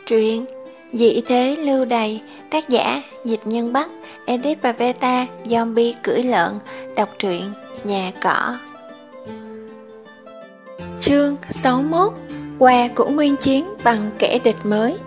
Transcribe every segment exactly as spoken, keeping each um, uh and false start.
Truyện Dị thế lưu đày, tác giả Dịch Nhân Bắc, edit và beta Zombie cưỡi lợn, đọc truyện Nhà Cỏ. Chương sáu mươi mốt. Quà của Nguyên Chiến bằng kẻ địch mới.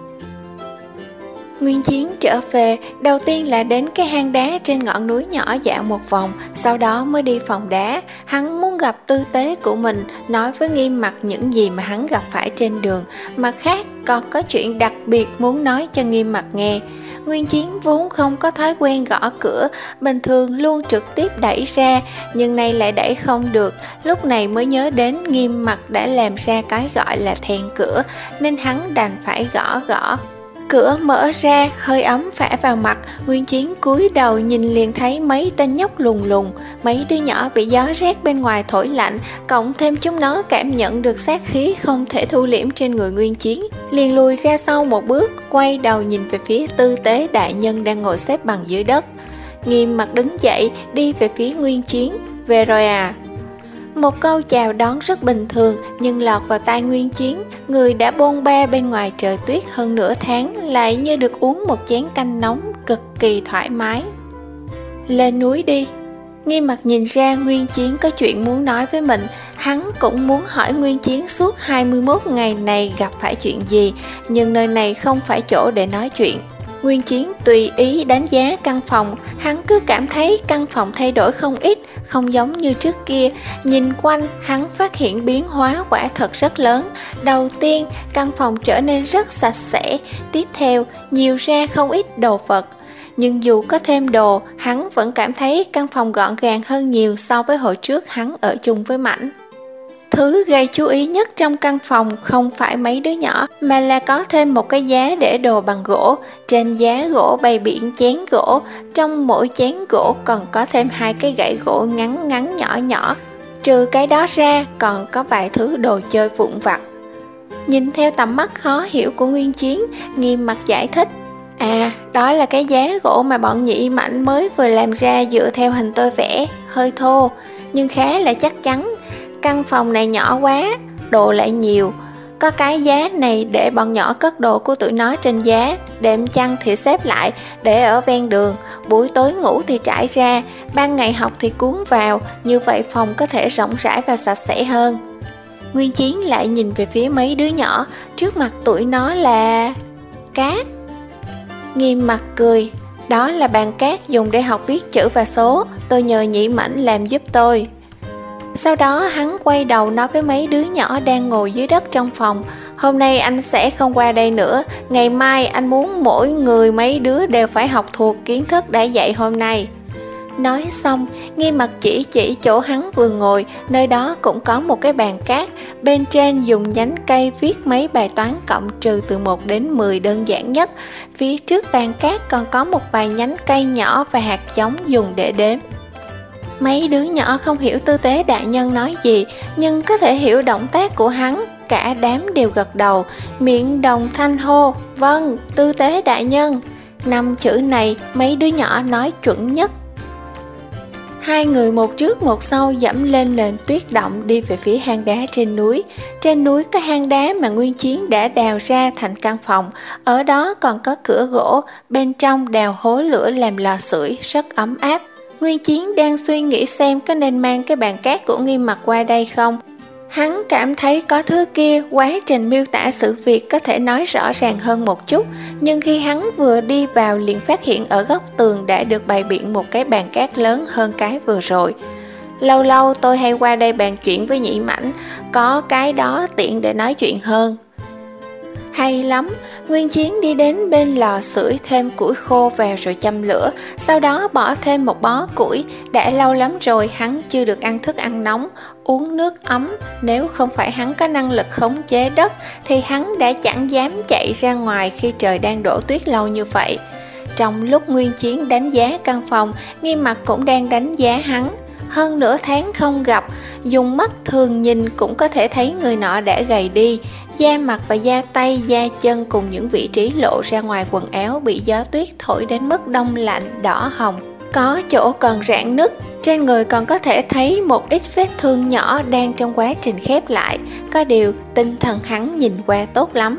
Nguyên Chiến trở về, đầu tiên là đến cái hang đá trên ngọn núi nhỏ dạo một vòng, sau đó mới đi phòng đá. Hắn muốn gặp tư tế của mình, nói với Nghiêm Mặc những gì mà hắn gặp phải trên đường. Mặt khác, còn có chuyện đặc biệt muốn nói cho Nghiêm Mặc nghe. Nguyên Chiến vốn không có thói quen gõ cửa, bình thường luôn trực tiếp đẩy ra, nhưng nay lại đẩy không được. Lúc này mới nhớ đến Nghiêm Mặc đã làm ra cái gọi là then cửa, nên hắn đành phải gõ gõ. Cửa mở ra, hơi ấm phả vào mặt. Nguyên Chiến cúi đầu nhìn liền thấy mấy tên nhóc lùn lùn. Mấy đứa nhỏ bị gió rét bên ngoài thổi lạnh, cộng thêm chúng nó cảm nhận được sát khí không thể thu liễm trên người Nguyên Chiến, liền lùi ra sau một bước, quay đầu nhìn về phía tư tế đại nhân đang ngồi xếp bằng dưới đất. Nghiêm Mặc đứng dậy, đi về phía Nguyên Chiến. Về rồi à? Một câu chào đón rất bình thường, nhưng lọt vào tai Nguyên Chiến, người đã bôn ba bên ngoài trời tuyết hơn nửa tháng, lại như được uống một chén canh nóng, cực kỳ thoải mái. Lên núi đi. Nghiêm Mặc nhìn ra Nguyên Chiến có chuyện muốn nói với mình. Hắn cũng muốn hỏi Nguyên Chiến suốt hai mươi mốt ngày này gặp phải chuyện gì, nhưng nơi này không phải chỗ để nói chuyện. Nguyên Chiến tùy ý đánh giá căn phòng, hắn cứ cảm thấy căn phòng thay đổi không ít, không giống như trước kia. Nhìn quanh, hắn phát hiện biến hóa quả thật rất lớn. Đầu tiên, căn phòng trở nên rất sạch sẽ, tiếp theo, nhiều ra không ít đồ vật. Nhưng dù có thêm đồ, hắn vẫn cảm thấy căn phòng gọn gàng hơn nhiều so với hồi trước hắn ở chung với Mảnh. Thứ gây chú ý nhất trong căn phòng không phải mấy đứa nhỏ, mà là có thêm một cái giá để đồ bằng gỗ. Trên giá gỗ bày biện chén gỗ, trong mỗi chén gỗ còn có thêm hai cái gậy gỗ ngắn ngắn nhỏ nhỏ. Trừ cái đó ra, còn có vài thứ đồ chơi vụn vặt. Nhìn theo tầm mắt khó hiểu của Nguyên Chiến, Nghiêm Mặc giải thích. À, đó là cái giá gỗ mà bọn Nhị Mảnh mới vừa làm ra dựa theo hình tôi vẽ, hơi thô, nhưng khá là chắc chắn. Căn phòng này nhỏ quá, đồ lại nhiều. Có cái giá này để bọn nhỏ cất đồ của tụi nó trên giá, đệm chăn thì xếp lại, để ở ven đường. Buổi tối ngủ thì trải ra, ban ngày học thì cuốn vào, như vậy phòng có thể rộng rãi và sạch sẽ hơn. Nguyên Chiến lại nhìn về phía mấy đứa nhỏ, trước mặt tụi nó là... cát. Nghiêm Mặc cười, đó là bàn cát dùng để học viết chữ và số, tôi nhờ Nhị Mảnh làm giúp tôi. Sau đó hắn quay đầu nói với mấy đứa nhỏ đang ngồi dưới đất trong phòng. Hôm nay anh sẽ không qua đây nữa, ngày mai anh muốn mỗi người mấy đứa đều phải học thuộc kiến thức đã dạy hôm nay. Nói xong, Nghiêm Mặc chỉ chỉ chỗ hắn vừa ngồi, nơi đó cũng có một cái bàn cát, bên trên dùng nhánh cây viết mấy bài toán cộng trừ từ một đến mười đơn giản nhất. Phía trước bàn cát còn có một vài nhánh cây nhỏ và hạt giống dùng để đếm. Mấy đứa nhỏ không hiểu tư tế đại nhân nói gì, nhưng có thể hiểu động tác của hắn. Cả đám đều gật đầu, miệng đồng thanh hô, vâng, tư tế đại nhân. Năm chữ này mấy đứa nhỏ nói chuẩn nhất. Hai người một trước một sau dẫm lên nền tuyết động đi về phía hang đá trên núi. Trên núi có hang đá mà Nguyên Chiến đã đào ra thành căn phòng. Ở đó còn có cửa gỗ, bên trong đào hố lửa làm lò sưởi rất ấm áp. Nguyên Chiến đang suy nghĩ xem có nên mang cái bàn cát của Nghiêm Mặc qua đây không. Hắn cảm thấy có thứ kia, quá trình miêu tả sự việc có thể nói rõ ràng hơn một chút. Nhưng khi hắn vừa đi vào liền phát hiện ở góc tường đã được bày biện một cái bàn cát lớn hơn cái vừa rồi. Lâu lâu tôi hay qua đây bàn chuyện với Nhị Mảnh, có cái đó tiện để nói chuyện hơn. Hay lắm. Nguyên Chiến đi đến bên lò sưởi thêm củi khô vào rồi châm lửa, sau đó bỏ thêm một bó củi. Đã lâu lắm rồi hắn chưa được ăn thức ăn nóng, uống nước ấm. Nếu không phải hắn có năng lực khống chế đất thì hắn đã chẳng dám chạy ra ngoài khi trời đang đổ tuyết lâu như vậy. Trong lúc Nguyên Chiến đánh giá căn phòng, Nghiêm Mặc cũng đang đánh giá hắn. Hơn nửa tháng không gặp, dùng mắt thường nhìn cũng có thể thấy người nọ đã gầy đi. Da mặt và da tay, da chân cùng những vị trí lộ ra ngoài quần áo bị gió tuyết thổi đến mức đông lạnh, đỏ hồng. Có chỗ còn rạn nứt, trên người còn có thể thấy một ít vết thương nhỏ đang trong quá trình khép lại. Có điều tinh thần hắn nhìn qua tốt lắm.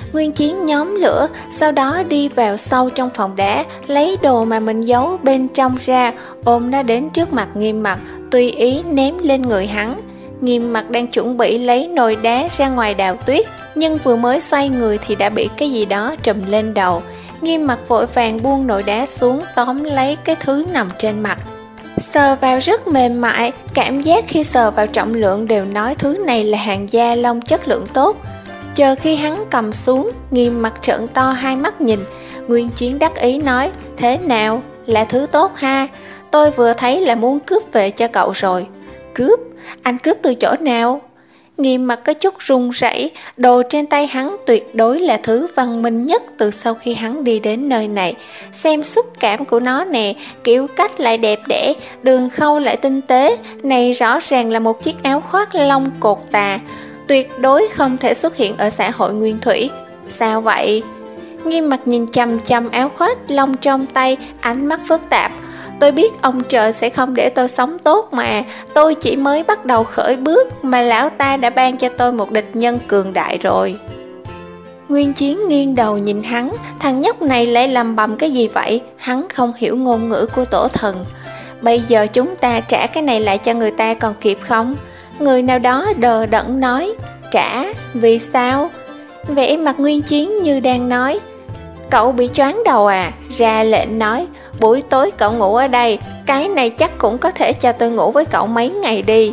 Nguyên Chiến nhóm lửa, sau đó đi vào sâu trong phòng đá, lấy đồ mà mình giấu bên trong ra, ôm nó đến trước mặt Nghiêm Mặc, tùy ý ném lên người hắn. Nghiêm Mặc đang chuẩn bị lấy nồi đá ra ngoài đào tuyết, nhưng vừa mới xoay người thì đã bị cái gì đó trùm lên đầu. Nghiêm Mặc vội vàng buông nồi đá xuống, tóm lấy cái thứ nằm trên mặt. Sờ vào rất mềm mại, cảm giác khi sờ vào trọng lượng đều nói thứ này là hàng da lông chất lượng tốt. Chờ khi hắn cầm xuống, Nghiêm Mặc trợn to hai mắt nhìn. Nguyên Chiến đắc ý nói, thế nào, là thứ tốt ha, tôi vừa thấy là muốn cướp về cho cậu rồi. Cướp? Anh cướp từ chỗ nào? Nghiêm Mặc có chút run rẩy, đồ trên tay hắn tuyệt đối là thứ văn minh nhất từ sau khi hắn đi đến nơi này. Xem xúc cảm của nó nè, kiểu cách lại đẹp đẽ, đường khâu lại tinh tế, này rõ ràng là một chiếc áo khoác lông cột tà, tuyệt đối không thể xuất hiện ở xã hội nguyên thủy. Sao vậy? Nghiêm Mặc nhìn chằm chằm áo khoác lông trong tay, ánh mắt phức tạp. Tôi biết ông trời sẽ không để tôi sống tốt mà, tôi chỉ mới bắt đầu khởi bước mà lão ta đã ban cho tôi một địch nhân cường đại rồi. Nguyên Chiến nghiêng đầu nhìn hắn, thằng nhóc này lại lầm bầm cái gì vậy, hắn không hiểu ngôn ngữ của tổ thần. Bây giờ chúng ta trả cái này lại cho người ta còn kịp không? Người nào đó đờ đẫn nói, trả, vì sao? Vẻ mặt Nguyên Chiến như đang nói, cậu bị choáng đầu à, ra lệnh nói, buổi tối cậu ngủ ở đây, cái này chắc cũng có thể cho tôi ngủ với cậu mấy ngày đi.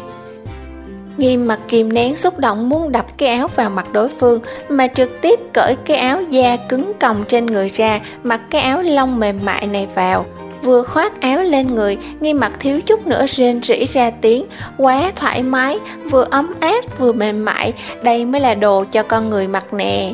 Nghiêm Mặc kìm nén xúc động muốn đập cái áo vào mặt đối phương, mà trực tiếp cởi cái áo da cứng còng trên người ra, mặc cái áo lông mềm mại này vào. Vừa khoác áo lên người, Nghiêm Mặc thiếu chút nữa rên rỉ ra tiếng, quá thoải mái, vừa ấm áp vừa mềm mại, đây mới là đồ cho con người mặc nè.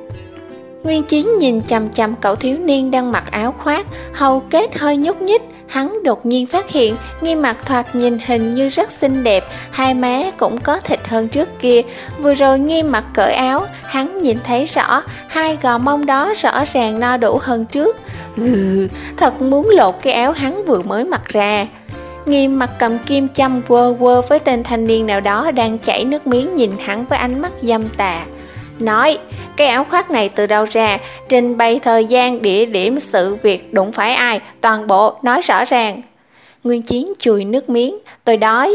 Nguyên Chiến nhìn chằm chằm cậu thiếu niên đang mặc áo khoác, hầu kết hơi nhúc nhích, hắn đột nhiên phát hiện Nghiêm Mặc thoạt nhìn hình như rất xinh đẹp, hai má cũng có thịt hơn trước kia. Vừa rồi Nghiêm Mặc cởi áo, hắn nhìn thấy rõ, hai gò mông đó rõ ràng no đủ hơn trước. Ừ, thật muốn lột cái áo hắn vừa mới mặc ra. Nghiêm Mặc cầm kim châm quơ quơ với tên thanh niên nào đó đang chảy nước miếng nhìn hắn với ánh mắt dâm tà. Nói, cái áo khoác này từ đâu ra, trình bày thời gian, địa điểm, sự việc, đụng phải ai, toàn bộ, nói rõ ràng. Nguyên Chiến chùi nước miếng, tôi đói.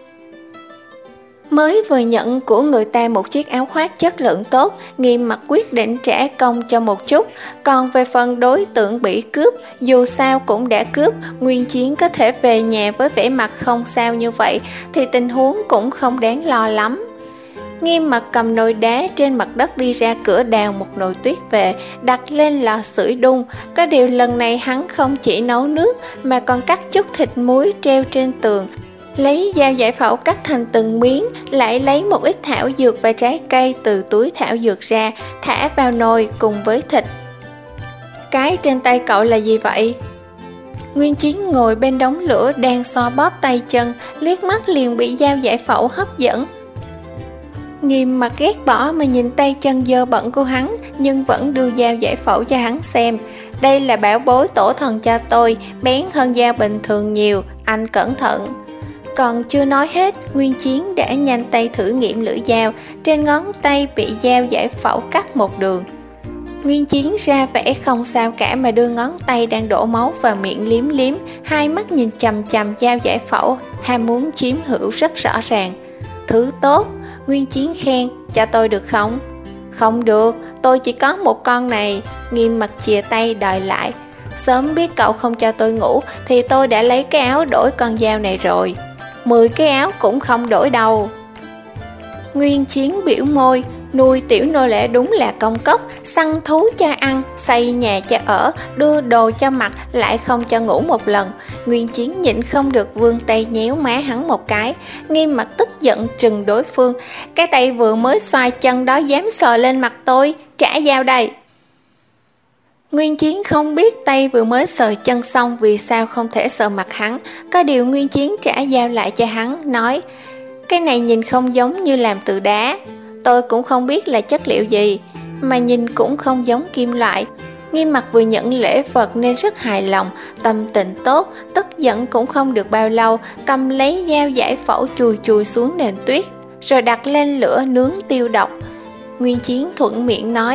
Mới vừa nhận của người ta một chiếc áo khoác chất lượng tốt, Nghiêm Mặc quyết định trả công cho một chút. Còn về phần đối tượng bị cướp, dù sao cũng đã cướp, Nguyên Chiến có thể về nhà với vẻ mặt không sao như vậy, thì tình huống cũng không đáng lo lắm. Nghiêm Mặc cầm nồi đá trên mặt đất đi ra cửa đào một nồi tuyết về, đặt lên lò sưởi đun. Có điều lần này hắn không chỉ nấu nước mà còn cắt chút thịt muối treo trên tường. Lấy dao giải phẫu cắt thành từng miếng, lại lấy một ít thảo dược và trái cây từ túi thảo dược ra, thả vào nồi cùng với thịt. Cái trên tay cậu là gì vậy? Nguyên Chiến ngồi bên đống lửa đang xoa bóp tay chân, liếc mắt liền bị dao giải phẫu hấp dẫn. Nghiêm Mặc ghét bỏ mà nhìn tay chân dơ bẩn của hắn, nhưng vẫn đưa dao giải phẫu cho hắn xem. Đây là bảo bối tổ thần cho tôi, bén hơn dao bình thường nhiều, anh cẩn thận. Còn chưa nói hết, Nguyên Chiến đã nhanh tay thử nghiệm lưỡi dao, trên ngón tay bị dao giải phẫu cắt một đường. Nguyên Chiến ra vẻ không sao cả mà đưa ngón tay đang đổ máu vào miệng liếm liếm, hai mắt nhìn chằm chằm dao giải phẫu, ham muốn chiếm hữu rất rõ ràng. Thứ tốt. Nguyên Chiến khen, cho tôi được không? Không được, tôi chỉ có một con này. Nghiêm Mặc chìa tay đòi lại. Sớm biết cậu không cho tôi ngủ thì tôi đã lấy cái áo đổi con dao này rồi. Mười cái áo cũng không đổi đâu. Nguyên Chiến biểu môi, nuôi tiểu nô lệ đúng là công cốc, săn thú cho ăn, xây nhà cho ở, đưa đồ cho mặc, lại không cho ngủ một lần. Nguyên Chiến nhịn không được vươn tay nhéo má hắn một cái. Nghiêm Mặc tức giận trừng đối phương, cái tay vừa mới xoay chân đó dám sờ lên mặt tôi, trả dao đây. Nguyên Chiến không biết tay vừa mới sờ chân xong vì sao không thể sờ mặt hắn. Có điều Nguyên Chiến trả dao lại cho hắn, nói, cái này nhìn không giống như làm từ đá, tôi cũng không biết là chất liệu gì, mà nhìn cũng không giống kim loại. Nghiêm Mặc vừa nhận lễ vật nên rất hài lòng, tâm tình tốt, tức giận cũng không được bao lâu, cầm lấy dao giải phẫu chùi chùi xuống nền tuyết, rồi đặt lên lửa nướng tiêu độc. Nguyên Chiến thuận miệng nói,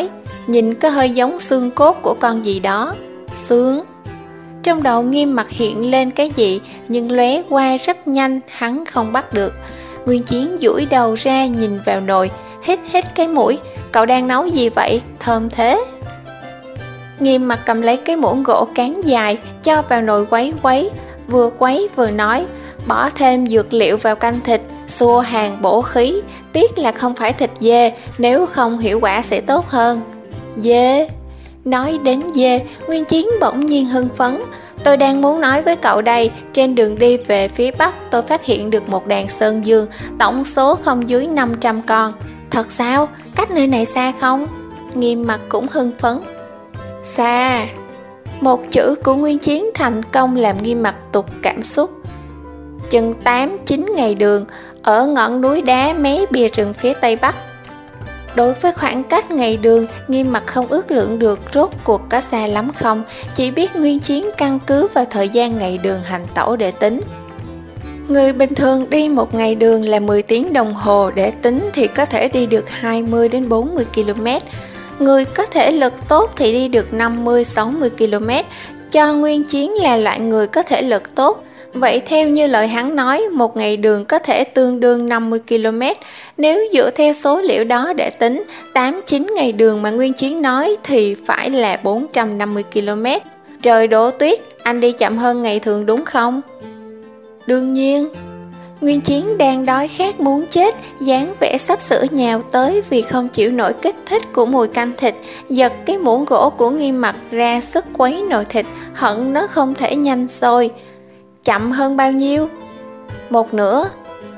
nhìn có hơi giống xương cốt của con gì đó. Xương? Trong đầu Nghiêm Mặc hiện lên cái gì, nhưng lóe qua rất nhanh, hắn không bắt được. Nguyên Chiến duỗi đầu ra nhìn vào nồi, hít hít cái mũi. Cậu đang nấu gì vậy? Thơm thế. Nghiêm Mặc cầm lấy cái muỗng gỗ cán dài, cho vào nồi quấy quấy, vừa quấy vừa nói, bỏ thêm dược liệu vào canh thịt, xua hàn bổ khí, tiếc là không phải thịt dê, nếu không hiệu quả sẽ tốt hơn. Dê? Nói đến dê, Nguyên Chiến bỗng nhiên hưng phấn. Tôi đang muốn nói với cậu đây, trên đường đi về phía Bắc tôi phát hiện được một đàn sơn dương, tổng số không dưới năm trăm con. Thật sao? Cách nơi này xa không? Nghiêm Mặc cũng hưng phấn. Xa. Một chữ của Nguyên Chiến thành công làm Nghiêm Mặc tụt cảm xúc. Chừng tám chín ngày đường, ở ngọn núi đá mé bìa rừng phía tây bắc. Đối với khoảng cách ngày đường, Nghiêm Mặc không ước lượng được rốt cuộc có xa lắm không, chỉ biết Nguyên Chiến căn cứ vào thời gian ngày đường hành tẩu để tính. Người bình thường đi một ngày đường là mười tiếng đồng hồ, để tính thì có thể đi được hai mươi đến bốn mươi ki lô mét. Người có thể lực tốt thì đi được năm mươi đến sáu mươi ki lô mét, cho Nguyên Chiến là loại người có thể lực tốt. Vậy theo như lời hắn nói, một ngày đường có thể tương đương năm mươi ki lô mét. Nếu dựa theo số liệu đó để tính, tám chín ngày đường mà Nguyên Chiến nói thì phải là bốn trăm năm mươi ki lô mét. Trời đổ tuyết, anh đi chậm hơn ngày thường đúng không? Đương nhiên. Nguyên Chiến đang đói khát muốn chết, dáng vẻ sắp sửa nhào tới vì không chịu nổi kích thích của mùi canh thịt, giật cái muỗng gỗ của Nghiêm Mặc ra sức quấy nồi thịt, hận nó không thể nhanh sôi. Chậm hơn bao nhiêu? Một nửa.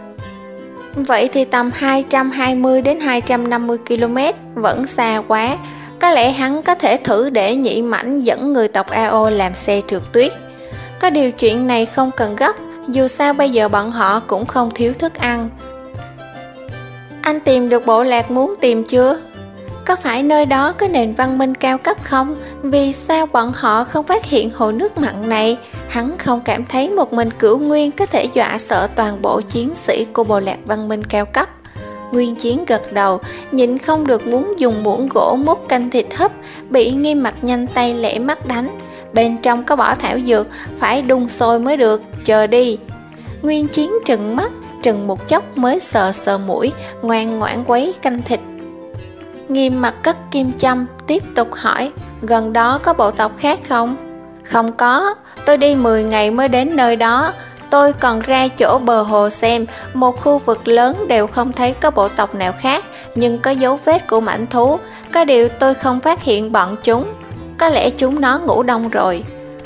Vậy thì tầm hai trăm hai mươi đến hai trăm năm mươi ki lô mét, vẫn xa quá. Có lẽ hắn có thể thử để Nhị Mãnh dẫn người tộc a o làm xe trượt tuyết. Có điều chuyện này không cần gấp, dù sao bây giờ bọn họ cũng không thiếu thức ăn. Anh tìm được bộ lạc muốn tìm chưa? Có phải nơi đó có nền văn minh cao cấp không? Vì sao bọn họ không phát hiện hồ nước mặn này? Hắn không cảm thấy một mình Cửu Nguyên có thể dọa sợ toàn bộ chiến sĩ của bộ lạc văn minh cao cấp. Nguyên Chiến gật đầu, nhịn không được muốn dùng muỗng gỗ múc canh thịt hấp, bị Nghiêm Mặc nhanh tay lẻ mắt đánh. Bên trong có bỏ thảo dược, phải đun sôi mới được, chờ đi. Nguyên Chiến trừng mắt, trừng một chốc mới sờ sờ mũi, ngoan ngoãn quấy canh thịt. Nghiêm Mặc cất kim châm, tiếp tục hỏi, gần đó có bộ tộc khác không? Không có, tôi đi mười ngày mới đến nơi đó. Tôi còn ra chỗ bờ hồ xem, một khu vực lớn đều không thấy có bộ tộc nào khác, nhưng có dấu vết của mãnh thú. Có điều tôi không phát hiện bọn chúng, có lẽ chúng nó ngủ đông rồi.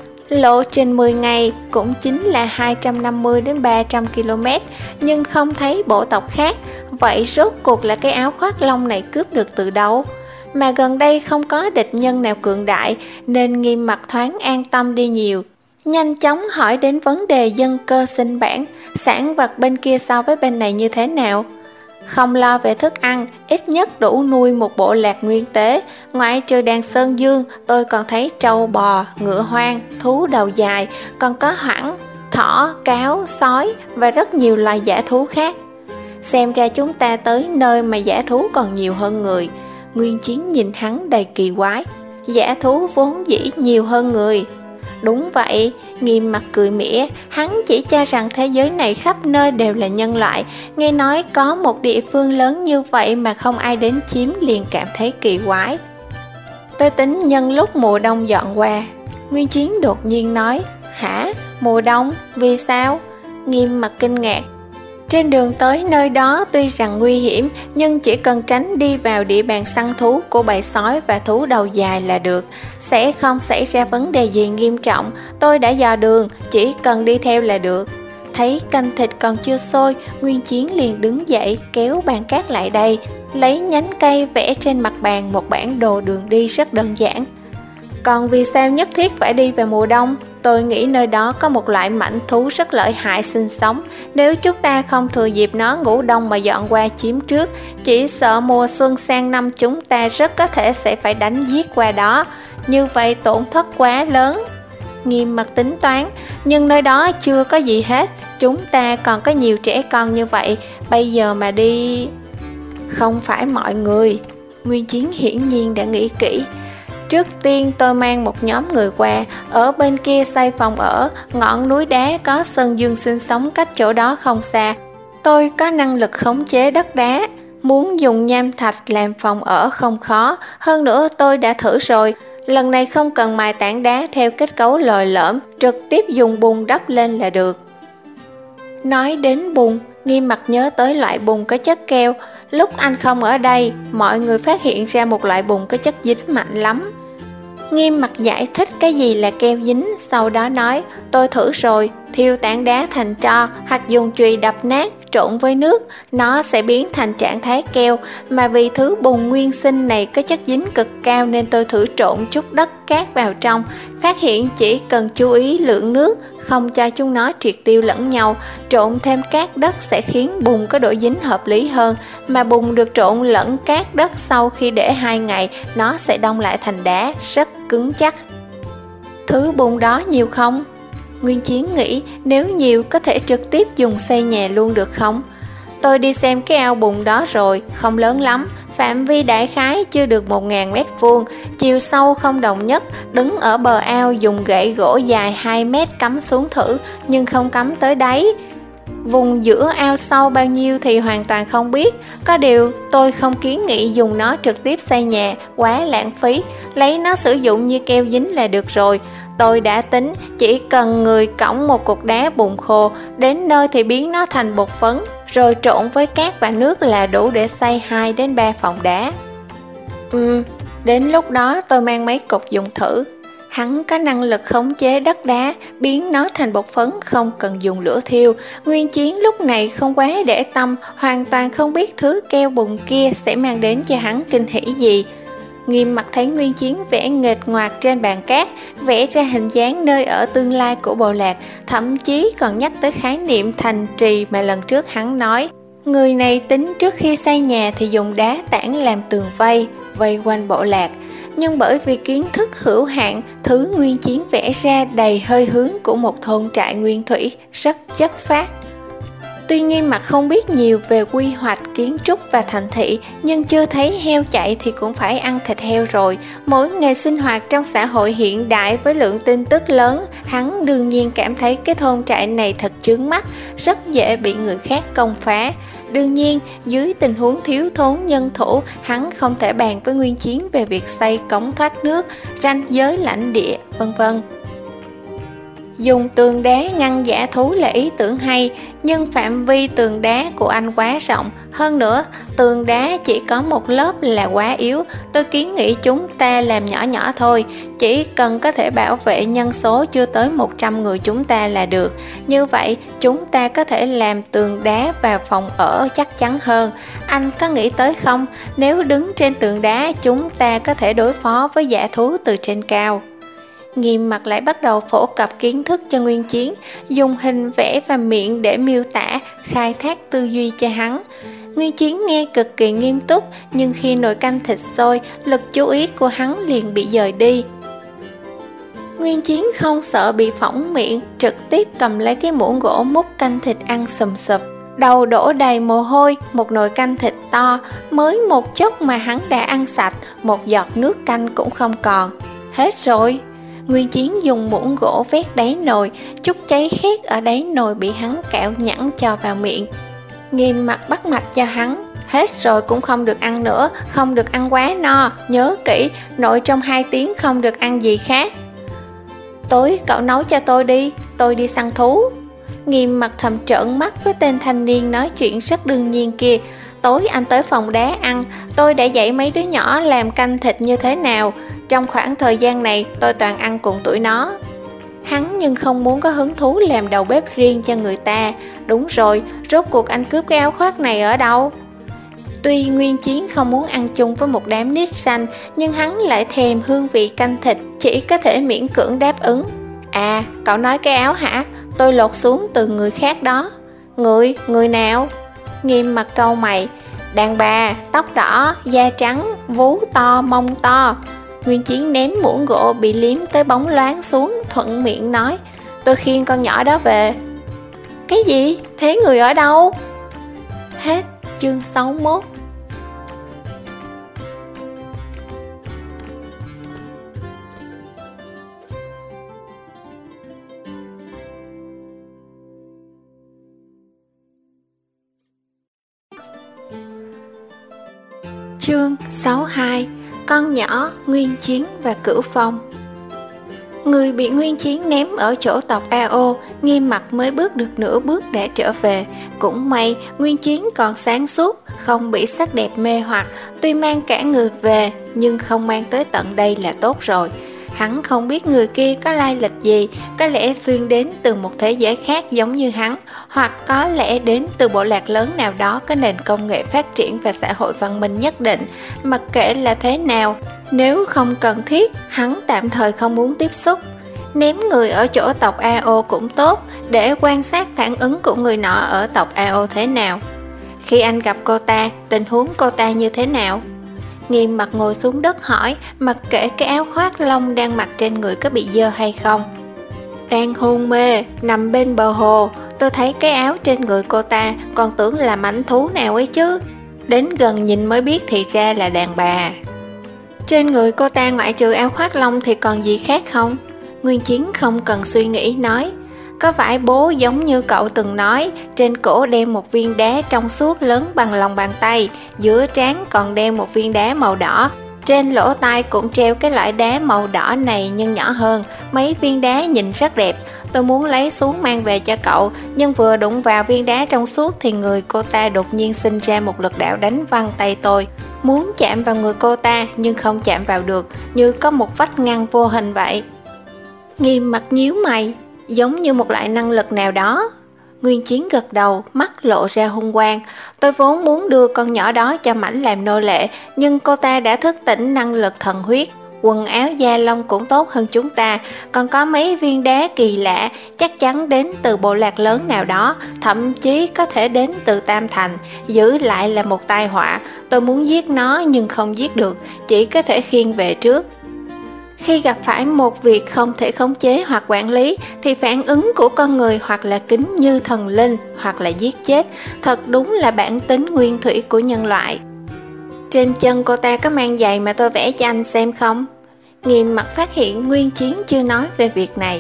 Lộ trình mười ngày cũng chính là hai trăm năm mươi đến ba trăm ki lô mét, nhưng không thấy bộ tộc khác. Vậy rốt cuộc là cái áo khoác lông này cướp được từ đâu? Mà gần đây không có địch nhân nào cường đại, nên Nghiêm Mặc thoáng an tâm đi nhiều. Nhanh chóng hỏi đến vấn đề dân cơ sinh bản, sản vật bên kia so với bên này như thế nào. Không lo về thức ăn, ít nhất đủ nuôi một bộ lạc nguyên tế. Ngoại trừ đàn sơn dương, tôi còn thấy trâu bò, ngựa hoang, thú đầu dài, còn có hoảng, thỏ, cáo, sói và rất nhiều loài dã thú khác. Xem ra chúng ta tới nơi mà dã thú còn nhiều hơn người. Nguyên Chiến nhìn hắn đầy kỳ quái. Dã thú vốn dĩ nhiều hơn người. Đúng vậy, Nghiêm Mặc cười mỉa, hắn chỉ cho rằng thế giới này khắp nơi đều là nhân loại. Nghe nói có một địa phương lớn như vậy mà không ai đến chiếm liền cảm thấy kỳ quái. Tôi tính nhân lúc mùa đông dọn qua. Nguyên Chiến đột nhiên nói, hả? Mùa đông? Vì sao? Nghiêm Mặc kinh ngạc. Trên đường tới nơi đó tuy rằng nguy hiểm, nhưng chỉ cần tránh đi vào địa bàn săn thú của bầy sói và thú đầu dài là được, sẽ không xảy ra vấn đề gì nghiêm trọng. Tôi đã dò đường, chỉ cần đi theo là được. Thấy canh thịt còn chưa sôi, Nguyên Chiến liền đứng dậy kéo bàn cát lại đây, lấy nhánh cây vẽ trên mặt bàn một bản đồ đường đi rất đơn giản. Còn vì sao nhất thiết phải đi vào mùa đông? Tôi nghĩ nơi đó có một loại mãnh thú rất lợi hại sinh sống. Nếu chúng ta không thừa dịp nó ngủ đông mà dọn qua chiếm trước, chỉ sợ mùa xuân sang năm chúng ta rất có thể sẽ phải đánh giết qua đó. Như vậy tổn thất quá lớn. Nghiêm Mặc tính toán, nhưng nơi đó chưa có gì hết. Chúng ta còn có nhiều trẻ con như vậy, bây giờ mà đi... Không phải mọi người. Nguyên Chiến hiển nhiên đã nghĩ kỹ. Trước tiên tôi mang một nhóm người qua, ở bên kia xây phòng ở, ngọn núi đá có Sơn Dương sinh sống cách chỗ đó không xa. Tôi có năng lực khống chế đất đá, muốn dùng nham thạch làm phòng ở không khó, hơn nữa tôi đã thử rồi. Lần này không cần mài tảng đá theo kết cấu lồi lõm, trực tiếp dùng bùn đắp lên là được. Nói đến bùn, Nghiêm Mặc nhớ tới loại bùn có chất keo. Lúc anh không ở đây, mọi người phát hiện ra một loại bùn có chất dính mạnh lắm. Nghiêm Mặc giải thích cái gì là keo dính, sau đó nói, tôi thử rồi, thiêu tảng đá thành tro hoặc dùng chùy đập nát, trộn với nước, nó sẽ biến thành trạng thái keo, mà vì thứ bùn nguyên sinh này có chất dính cực cao nên tôi thử trộn chút đất cát vào trong, phát hiện chỉ cần chú ý lượng nước, không cho chúng nó triệt tiêu lẫn nhau, trộn thêm cát đất sẽ khiến bùn có độ dính hợp lý hơn, mà bùn được trộn lẫn cát đất sau khi để hai ngày, nó sẽ đông lại thành đá, rất cứng chắc. Thứ bùn đó nhiều không? Nguyên Chiến nghĩ nếu nhiều có thể trực tiếp dùng xây nhà luôn được không? Tôi đi xem cái ao bùn đó rồi, không lớn lắm, phạm vi đại khái chưa được một nghìn mét vuông, chiều sâu không đồng nhất, đứng ở bờ ao dùng gậy gỗ dài hai mét cắm xuống thử, nhưng không cắm tới đáy. Vùng giữa ao sâu bao nhiêu thì hoàn toàn không biết, có điều tôi không kiến nghị dùng nó trực tiếp xây nhà, quá lãng phí, lấy nó sử dụng như keo dính là được rồi. Tôi đã tính chỉ cần người cõng một cục đá bùn khô, đến nơi thì biến nó thành bột phấn, rồi trộn với cát và nước là đủ để xây hai đến ba phòng đá. Ừ, đến lúc đó tôi mang mấy cục dùng thử. Hắn có năng lực khống chế đất đá, biến nó thành bột phấn không cần dùng lửa thiêu. Nguyên Chiến lúc này không quá để tâm, hoàn toàn không biết thứ keo bùn kia sẽ mang đến cho hắn kinh hỉ gì. Nghiêm Mặc thấy Nguyên Chiến vẽ nghịch ngoạc trên bàn cát, vẽ ra hình dáng nơi ở tương lai của bộ lạc, thậm chí còn nhắc tới khái niệm thành trì mà lần trước hắn nói. Người này tính trước khi xây nhà thì dùng đá tảng làm tường vây, vây quanh bộ lạc. Nhưng bởi vì kiến thức hữu hạn, thứ Nguyên Chiến vẽ ra đầy hơi hướng của một thôn trại nguyên thủy, rất chất phác. Tuy Nghiêm Mặc không biết nhiều về quy hoạch, kiến trúc và thành thị, nhưng chưa thấy heo chạy thì cũng phải ăn thịt heo rồi. Mỗi ngày sinh hoạt trong xã hội hiện đại với lượng tin tức lớn, hắn đương nhiên cảm thấy cái thôn trại này thật chướng mắt, rất dễ bị người khác công phá. Đương nhiên, dưới tình huống thiếu thốn nhân thủ, hắn không thể bàn với Nguyên Chiến về việc xây cống thoát nước, ranh giới lãnh địa, vân vân. Dùng tường đá ngăn dã thú là ý tưởng hay, nhưng phạm vi tường đá của anh quá rộng. Hơn nữa, tường đá chỉ có một lớp là quá yếu. Tôi kiến nghị chúng ta làm nhỏ nhỏ thôi, chỉ cần có thể bảo vệ nhân số chưa tới một trăm người chúng ta là được. Như vậy, chúng ta có thể làm tường đá và phòng ở chắc chắn hơn. Anh có nghĩ tới không? Nếu đứng trên tường đá, chúng ta có thể đối phó với dã thú từ trên cao. Nghiêm Mặc lại bắt đầu phổ cập kiến thức cho Nguyên Chiến, dùng hình vẽ và miệng để miêu tả, khai thác tư duy cho hắn. Nguyên Chiến nghe cực kỳ nghiêm túc, nhưng khi nồi canh thịt sôi, lực chú ý của hắn liền bị dời đi. Nguyên Chiến không sợ bị phỏng miệng, trực tiếp cầm lấy cái muỗng gỗ múc canh thịt ăn sùm sụp. Đầu đổ đầy mồ hôi, một nồi canh thịt to, mới một chốc mà hắn đã ăn sạch, một giọt nước canh cũng không còn. Hết rồi. Nguyên Chiến dùng muỗng gỗ vét đáy nồi, chút cháy khét ở đáy nồi bị hắn cạo nhẵn cho vào miệng. Nghiêm Mặc bắt mạch cho hắn, hết rồi cũng không được ăn nữa, không được ăn quá no, nhớ kỹ, nội trong hai tiếng không được ăn gì khác. Tối cậu nấu cho tôi đi, tôi đi săn thú. Nghiêm Mặc thầm trợn mắt với tên thanh niên nói chuyện rất đương nhiên kia. Tối anh tới phòng đá ăn, tôi đã dạy mấy đứa nhỏ làm canh thịt như thế nào. Trong khoảng thời gian này tôi toàn ăn cùng tụi nó. Hắn nhưng không muốn có hứng thú làm đầu bếp riêng cho người ta. Đúng rồi, rốt cuộc anh cướp cái áo khoác này ở đâu? Tuy Nguyên Chiến không muốn ăn chung với một đám nít xanh, nhưng hắn lại thèm hương vị canh thịt, chỉ có thể miễn cưỡng đáp ứng. À, cậu nói cái áo hả? Tôi lột xuống từ người khác đó. Người? Người nào? Nghiêm Mặc cau mày. Đàn bà, tóc đỏ, da trắng, vú to, mông to. Nguyên Chiến ném muỗng gỗ bị liếm tới bóng loáng xuống, thuận miệng nói, tôi khiêng con nhỏ đó về. Cái gì? Thế người ở đâu? Hết chương sáu mươi mốt. Chương sáu mươi hai. Con nhỏ, Nguyên Chiến và Cửu Phong. Người bị Nguyên Chiến ném ở chỗ tộc a ô, Nghiêm Mặc mới bước được nửa bước đã trở về. Cũng may Nguyên Chiến còn sáng suốt, không bị sắc đẹp mê hoặc. Tuy mang cả người về nhưng không mang tới tận đây là tốt rồi. Hắn không biết người kia có lai lịch gì, có lẽ xuyên đến từ một thế giới khác giống như hắn, hoặc có lẽ đến từ bộ lạc lớn nào đó có nền công nghệ phát triển và xã hội văn minh nhất định. Mặc kệ là thế nào, nếu không cần thiết, hắn tạm thời không muốn tiếp xúc. Ném người ở chỗ tộc a ô cũng tốt, để quan sát phản ứng của người nọ ở tộc a ô thế nào. Khi anh gặp cô ta, tình huống cô ta như thế nào? Nghiêm Mặc ngồi xuống đất hỏi, mặc kệ cái áo khoác lông đang mặc trên người có bị dơ hay không. Đang hôn mê, nằm bên bờ hồ, tôi thấy cái áo trên người cô ta, còn tưởng là mãnh thú nào ấy chứ. Đến gần nhìn mới biết thì ra là đàn bà. Trên người cô ta ngoại trừ áo khoác lông thì còn gì khác không? Nguyên Chiến không cần suy nghĩ nói, có phải bố giống như cậu từng nói, trên cổ đeo một viên đá trong suốt lớn bằng lòng bàn tay, giữa trán còn đeo một viên đá màu đỏ, trên lỗ tai cũng treo cái loại đá màu đỏ này nhưng nhỏ hơn, mấy viên đá nhìn rất đẹp. Tôi muốn lấy xuống mang về cho cậu, nhưng vừa đụng vào viên đá trong suốt thì người cô ta đột nhiên sinh ra một lực đạo đánh văng tay tôi. Muốn chạm vào người cô ta nhưng không chạm vào được, như có một vách ngăn vô hình vậy. Nghiêm Mặc nhíu mày, giống như một loại năng lực nào đó. Nguyên Chiến gật đầu, mắt lộ ra hung quang. Tôi vốn muốn đưa con nhỏ đó cho Mãnh làm nô lệ, nhưng cô ta đã thức tỉnh năng lực thần huyết. Quần áo da lông cũng tốt hơn chúng ta, còn có mấy viên đá kỳ lạ, chắc chắn đến từ bộ lạc lớn nào đó, thậm chí có thể đến từ Tam Thành. Giữ lại là một tai họa. Tôi muốn giết nó nhưng không giết được, chỉ có thể khiêng về trước. Khi gặp phải một việc không thể khống chế hoặc quản lý thì phản ứng của con người hoặc là kính như thần linh hoặc là giết chết. Thật đúng là bản tính nguyên thủy của nhân loại. Trên chân cô ta có mang giày mà tôi vẽ cho anh xem không? Nghiêm Mặc phát hiện Nguyên Chiến chưa nói về việc này.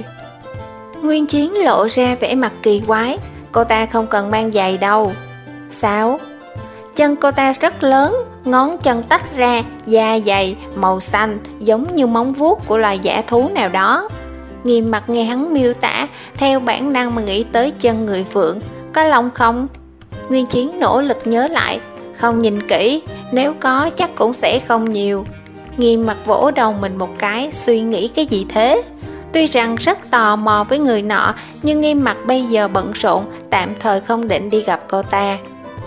Nguyên Chiến lộ ra vẻ mặt kỳ quái. Cô ta không cần mang giày đâu. Sao? Chân cô ta rất lớn, ngón chân tách ra, da dày, màu xanh, giống như móng vuốt của loài dã thú nào đó. Nghiêm Mặc nghe hắn miêu tả, theo bản năng mà nghĩ tới chân người phượng. Có lông không? Nguyên Chiến nỗ lực nhớ lại, không nhìn kỹ, nếu có chắc cũng sẽ không nhiều. Nghiêm Mặc vỗ đầu mình một cái, suy nghĩ cái gì thế? Tuy rằng rất tò mò với người nọ, nhưng Nghiêm Mặc bây giờ bận rộn, tạm thời không định đi gặp cô ta.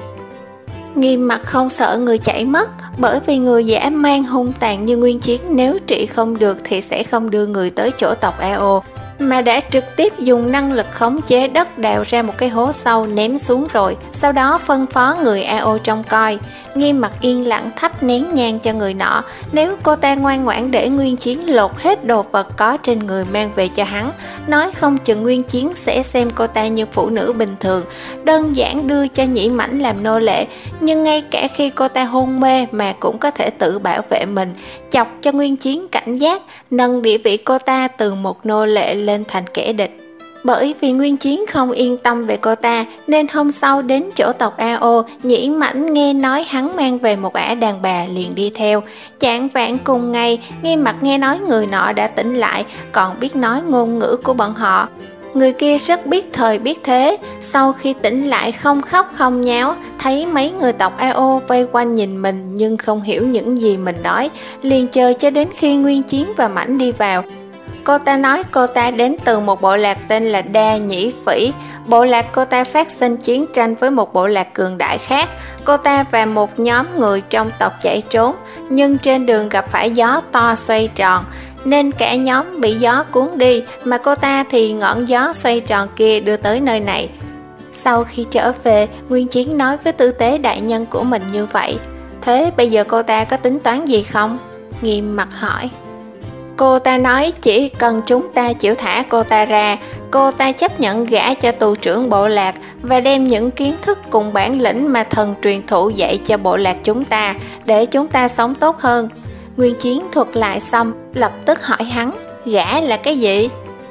Nghiêm Mặc không sợ người chảy mất, bởi vì người dã man hung tàn như Nguyên Chiến nếu trị không được thì sẽ không đưa người tới chỗ tộc a ô, mà đã trực tiếp dùng năng lực khống chế đất đào ra một cái hố sâu ném xuống rồi, sau đó phân phó người a ô trông coi. Nghiêm Mặc yên lặng thắp nén nhang cho người nọ. Nếu cô ta ngoan ngoãn để Nguyên Chiến lột hết đồ vật có trên người mang về cho hắn, nói không chừng Nguyên Chiến sẽ xem cô ta như phụ nữ bình thường, đơn giản đưa cho Nhĩ Mãnh làm nô lệ. Nhưng ngay cả khi cô ta hôn mê mà cũng có thể tự bảo vệ mình, chọc cho Nguyên Chiến cảnh giác, nâng địa vị cô ta từ một nô lệ lên thành kẻ địch. Bởi vì Nguyên Chiến không yên tâm về cô ta, nên hôm sau đến chỗ tộc a ô, Nhĩ Mãnh nghe nói hắn mang về một ả đàn bà liền đi theo. Chạng vạng cùng ngày, Nghiêm Mặc nghe nói người nọ đã tỉnh lại, còn biết nói ngôn ngữ của bọn họ. Người kia rất biết thời biết thế, sau khi tỉnh lại không khóc không nháo, thấy mấy người tộc a ô vây quanh nhìn mình nhưng không hiểu những gì mình nói, liền chờ cho đến khi Nguyên Chiến và Mãnh đi vào. Cô ta nói cô ta đến từ một bộ lạc tên là Đa Nhĩ Phỉ. Bộ lạc cô ta phát sinh chiến tranh với một bộ lạc cường đại khác. Cô ta và một nhóm người trong tộc chạy trốn, nhưng trên đường gặp phải gió to xoay tròn, nên cả nhóm bị gió cuốn đi, mà cô ta thì ngọn gió xoay tròn kia đưa tới nơi này. Sau khi trở về, Nguyên Chiến nói với tư tế đại nhân của mình như vậy. Thế bây giờ cô ta có tính toán gì không? Nghiêm Mặc hỏi. Cô ta nói chỉ cần chúng ta chịu thả cô ta ra, cô ta chấp nhận gả cho tù trưởng bộ lạc và đem những kiến thức cùng bản lĩnh mà thần truyền thụ dạy cho bộ lạc chúng ta, để chúng ta sống tốt hơn. Nguyên Chiến thuật lại xong, lập tức hỏi hắn, gả là cái gì?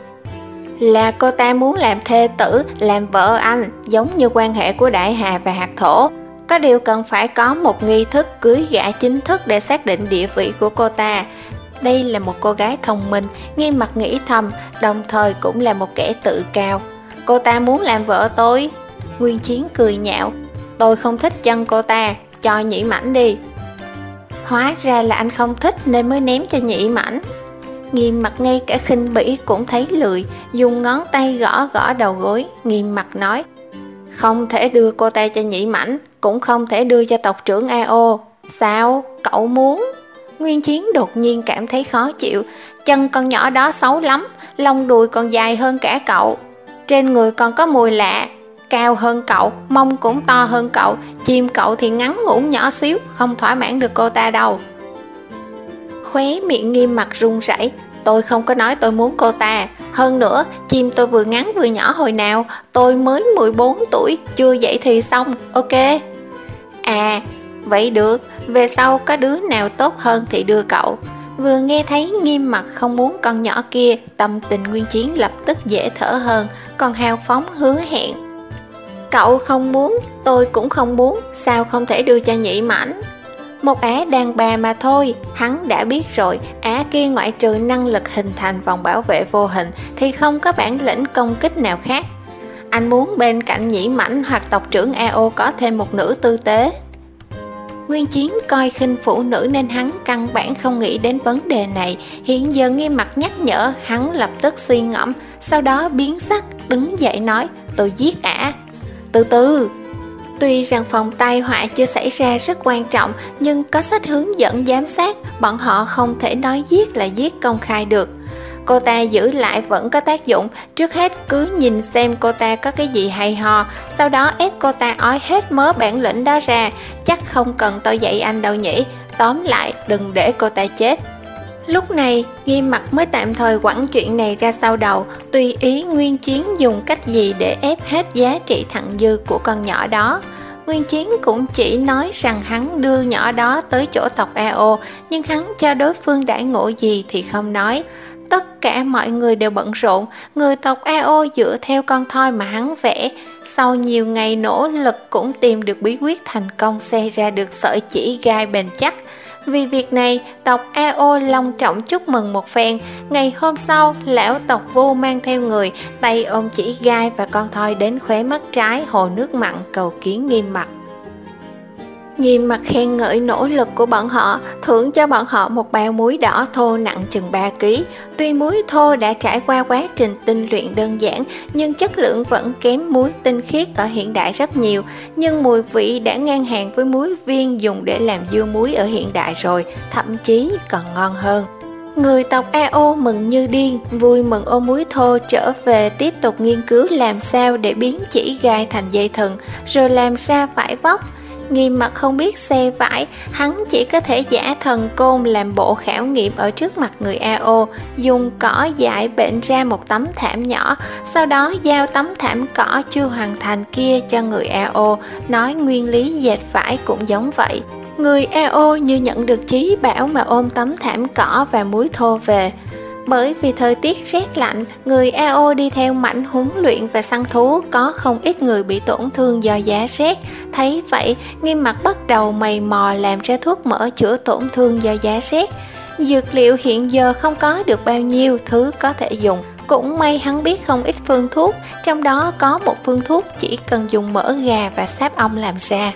Là cô ta muốn làm thê tử, làm vợ anh, giống như quan hệ của Đại Hà và Hạt Thổ. Có điều cần phải có một nghi thức cưới gả chính thức để xác định địa vị của cô ta. Đây là một cô gái thông minh, Nghiêm Mặt nghĩ thầm, đồng thời cũng là một kẻ tự cao. Cô ta muốn làm vợ tôi. Nguyên Chiến cười nhạo, tôi không thích chân cô ta, cho Nhĩ Mãnh đi. Hóa ra là anh không thích nên mới ném cho Nhĩ Mãnh. Nghiêm Mặt ngay cả khinh bỉ cũng thấy lười, dùng ngón tay gõ gõ đầu gối. Nghiêm Mặt nói, không thể đưa cô ta cho Nhĩ Mãnh, cũng không thể đưa cho tộc trưởng a o. Sao? Cậu muốn? Nguyên Chiến đột nhiên cảm thấy khó chịu. Chân con nhỏ đó xấu lắm, lông đùi còn dài hơn cả cậu, trên người còn có mùi lạ, cao hơn cậu, mông cũng to hơn cậu, chim cậu thì ngắn ngủn nhỏ xíu, không thỏa mãn được cô ta đâu. Khóe miệng Nghiêm Mặt run rẩy, tôi không có nói tôi muốn cô ta. Hơn nữa, chim tôi vừa ngắn vừa nhỏ hồi nào, tôi mới mười bốn tuổi, chưa dậy thì xong, ok. À, vậy được, về sau có đứa nào tốt hơn thì đưa cậu. Vừa nghe thấy Nghiêm Mặt không muốn con nhỏ kia, tâm tình Nguyên Chiến lập tức dễ thở hơn, còn hào phóng hứa hẹn. Cậu không muốn, tôi cũng không muốn, sao không thể đưa cho Nhĩ Mãnh? Một Á đàn bà mà thôi, hắn đã biết rồi, Á kia ngoại trừ năng lực hình thành vòng bảo vệ vô hình thì không có bản lĩnh công kích nào khác. Anh muốn bên cạnh Nhĩ Mãnh hoặc tộc trưởng a o có thêm một nữ tư tế. Nguyên Chiến coi khinh phụ nữ nên hắn căn bản không nghĩ đến vấn đề này. Hiện giờ Nghiêm Mặt nhắc nhở, hắn lập tức suy ngẫm, sau đó biến sắc, đứng dậy nói, tôi giết ả. Từ từ. Tuy rằng phòng tai họa chưa xảy ra rất quan trọng, nhưng có sách hướng dẫn giám sát, bọn họ không thể nói giết là giết công khai được. Cô ta giữ lại vẫn có tác dụng, trước hết cứ nhìn xem cô ta có cái gì hay ho, sau đó ép cô ta ói hết mớ bản lĩnh đó ra, chắc không cần tôi dạy anh đâu nhỉ, tóm lại đừng để cô ta chết. Lúc này, Nghiêm Mặt mới tạm thời quẳng chuyện này ra sau đầu, tùy ý Nguyên Chiến dùng cách gì để ép hết giá trị thặng dư của con nhỏ đó. Nguyên Chiến cũng chỉ nói rằng hắn đưa nhỏ đó tới chỗ tộc a o, nhưng hắn cho đối phương đãi ngộ gì thì không nói. Tất cả mọi người đều bận rộn, người tộc a o dựa theo con thoi mà hắn vẽ. Sau nhiều ngày nỗ lực cũng tìm được bí quyết thành công xay ra được sợi chỉ gai bền chắc. Vì việc này, tộc a o long trọng chúc mừng một phen. Ngày hôm sau, lão tộc Vu mang theo người, tay ôm chỉ gai và con thoi đến khóe mắt trái hồ nước mặn cầu kiến Nghiêm Mặt. Nghiêm Mặt khen ngợi nỗ lực của bọn họ, thưởng cho bọn họ một bao muối đỏ thô nặng chừng ba ki lô gam. Tuy muối thô đã trải qua quá trình tinh luyện đơn giản, nhưng chất lượng vẫn kém muối tinh khiết ở hiện đại rất nhiều. Nhưng mùi vị đã ngang hàng với muối viên dùng để làm dưa muối ở hiện đại rồi, thậm chí còn ngon hơn. Người tộc a o mừng như điên, vui mừng ôm muối thô trở về tiếp tục nghiên cứu làm sao để biến chỉ gai thành dây thừng, rồi làm ra vải vóc. Nghiêm Mặt không biết xe vải, hắn chỉ có thể giả thần côn làm bộ khảo nghiệm ở trước mặt người a o, dùng cỏ dại bệnh ra một tấm thảm nhỏ, sau đó giao tấm thảm cỏ chưa hoàn thành kia cho người a o, nói nguyên lý dệt vải cũng giống vậy. Người a o như nhận được chí bảo mà ôm tấm thảm cỏ và muối thô về. Bởi vì thời tiết rét lạnh, người a o đi theo mảnh huấn luyện và săn thú, có không ít người bị tổn thương do giá rét. Thấy vậy, Nghiêm Mặt bắt đầu mày mò làm ra thuốc mỡ chữa tổn thương do giá rét. Dược liệu hiện giờ không có được bao nhiêu thứ có thể dùng. Cũng may hắn biết không ít phương thuốc, trong đó có một phương thuốc chỉ cần dùng mỡ gà và sáp ong làm ra.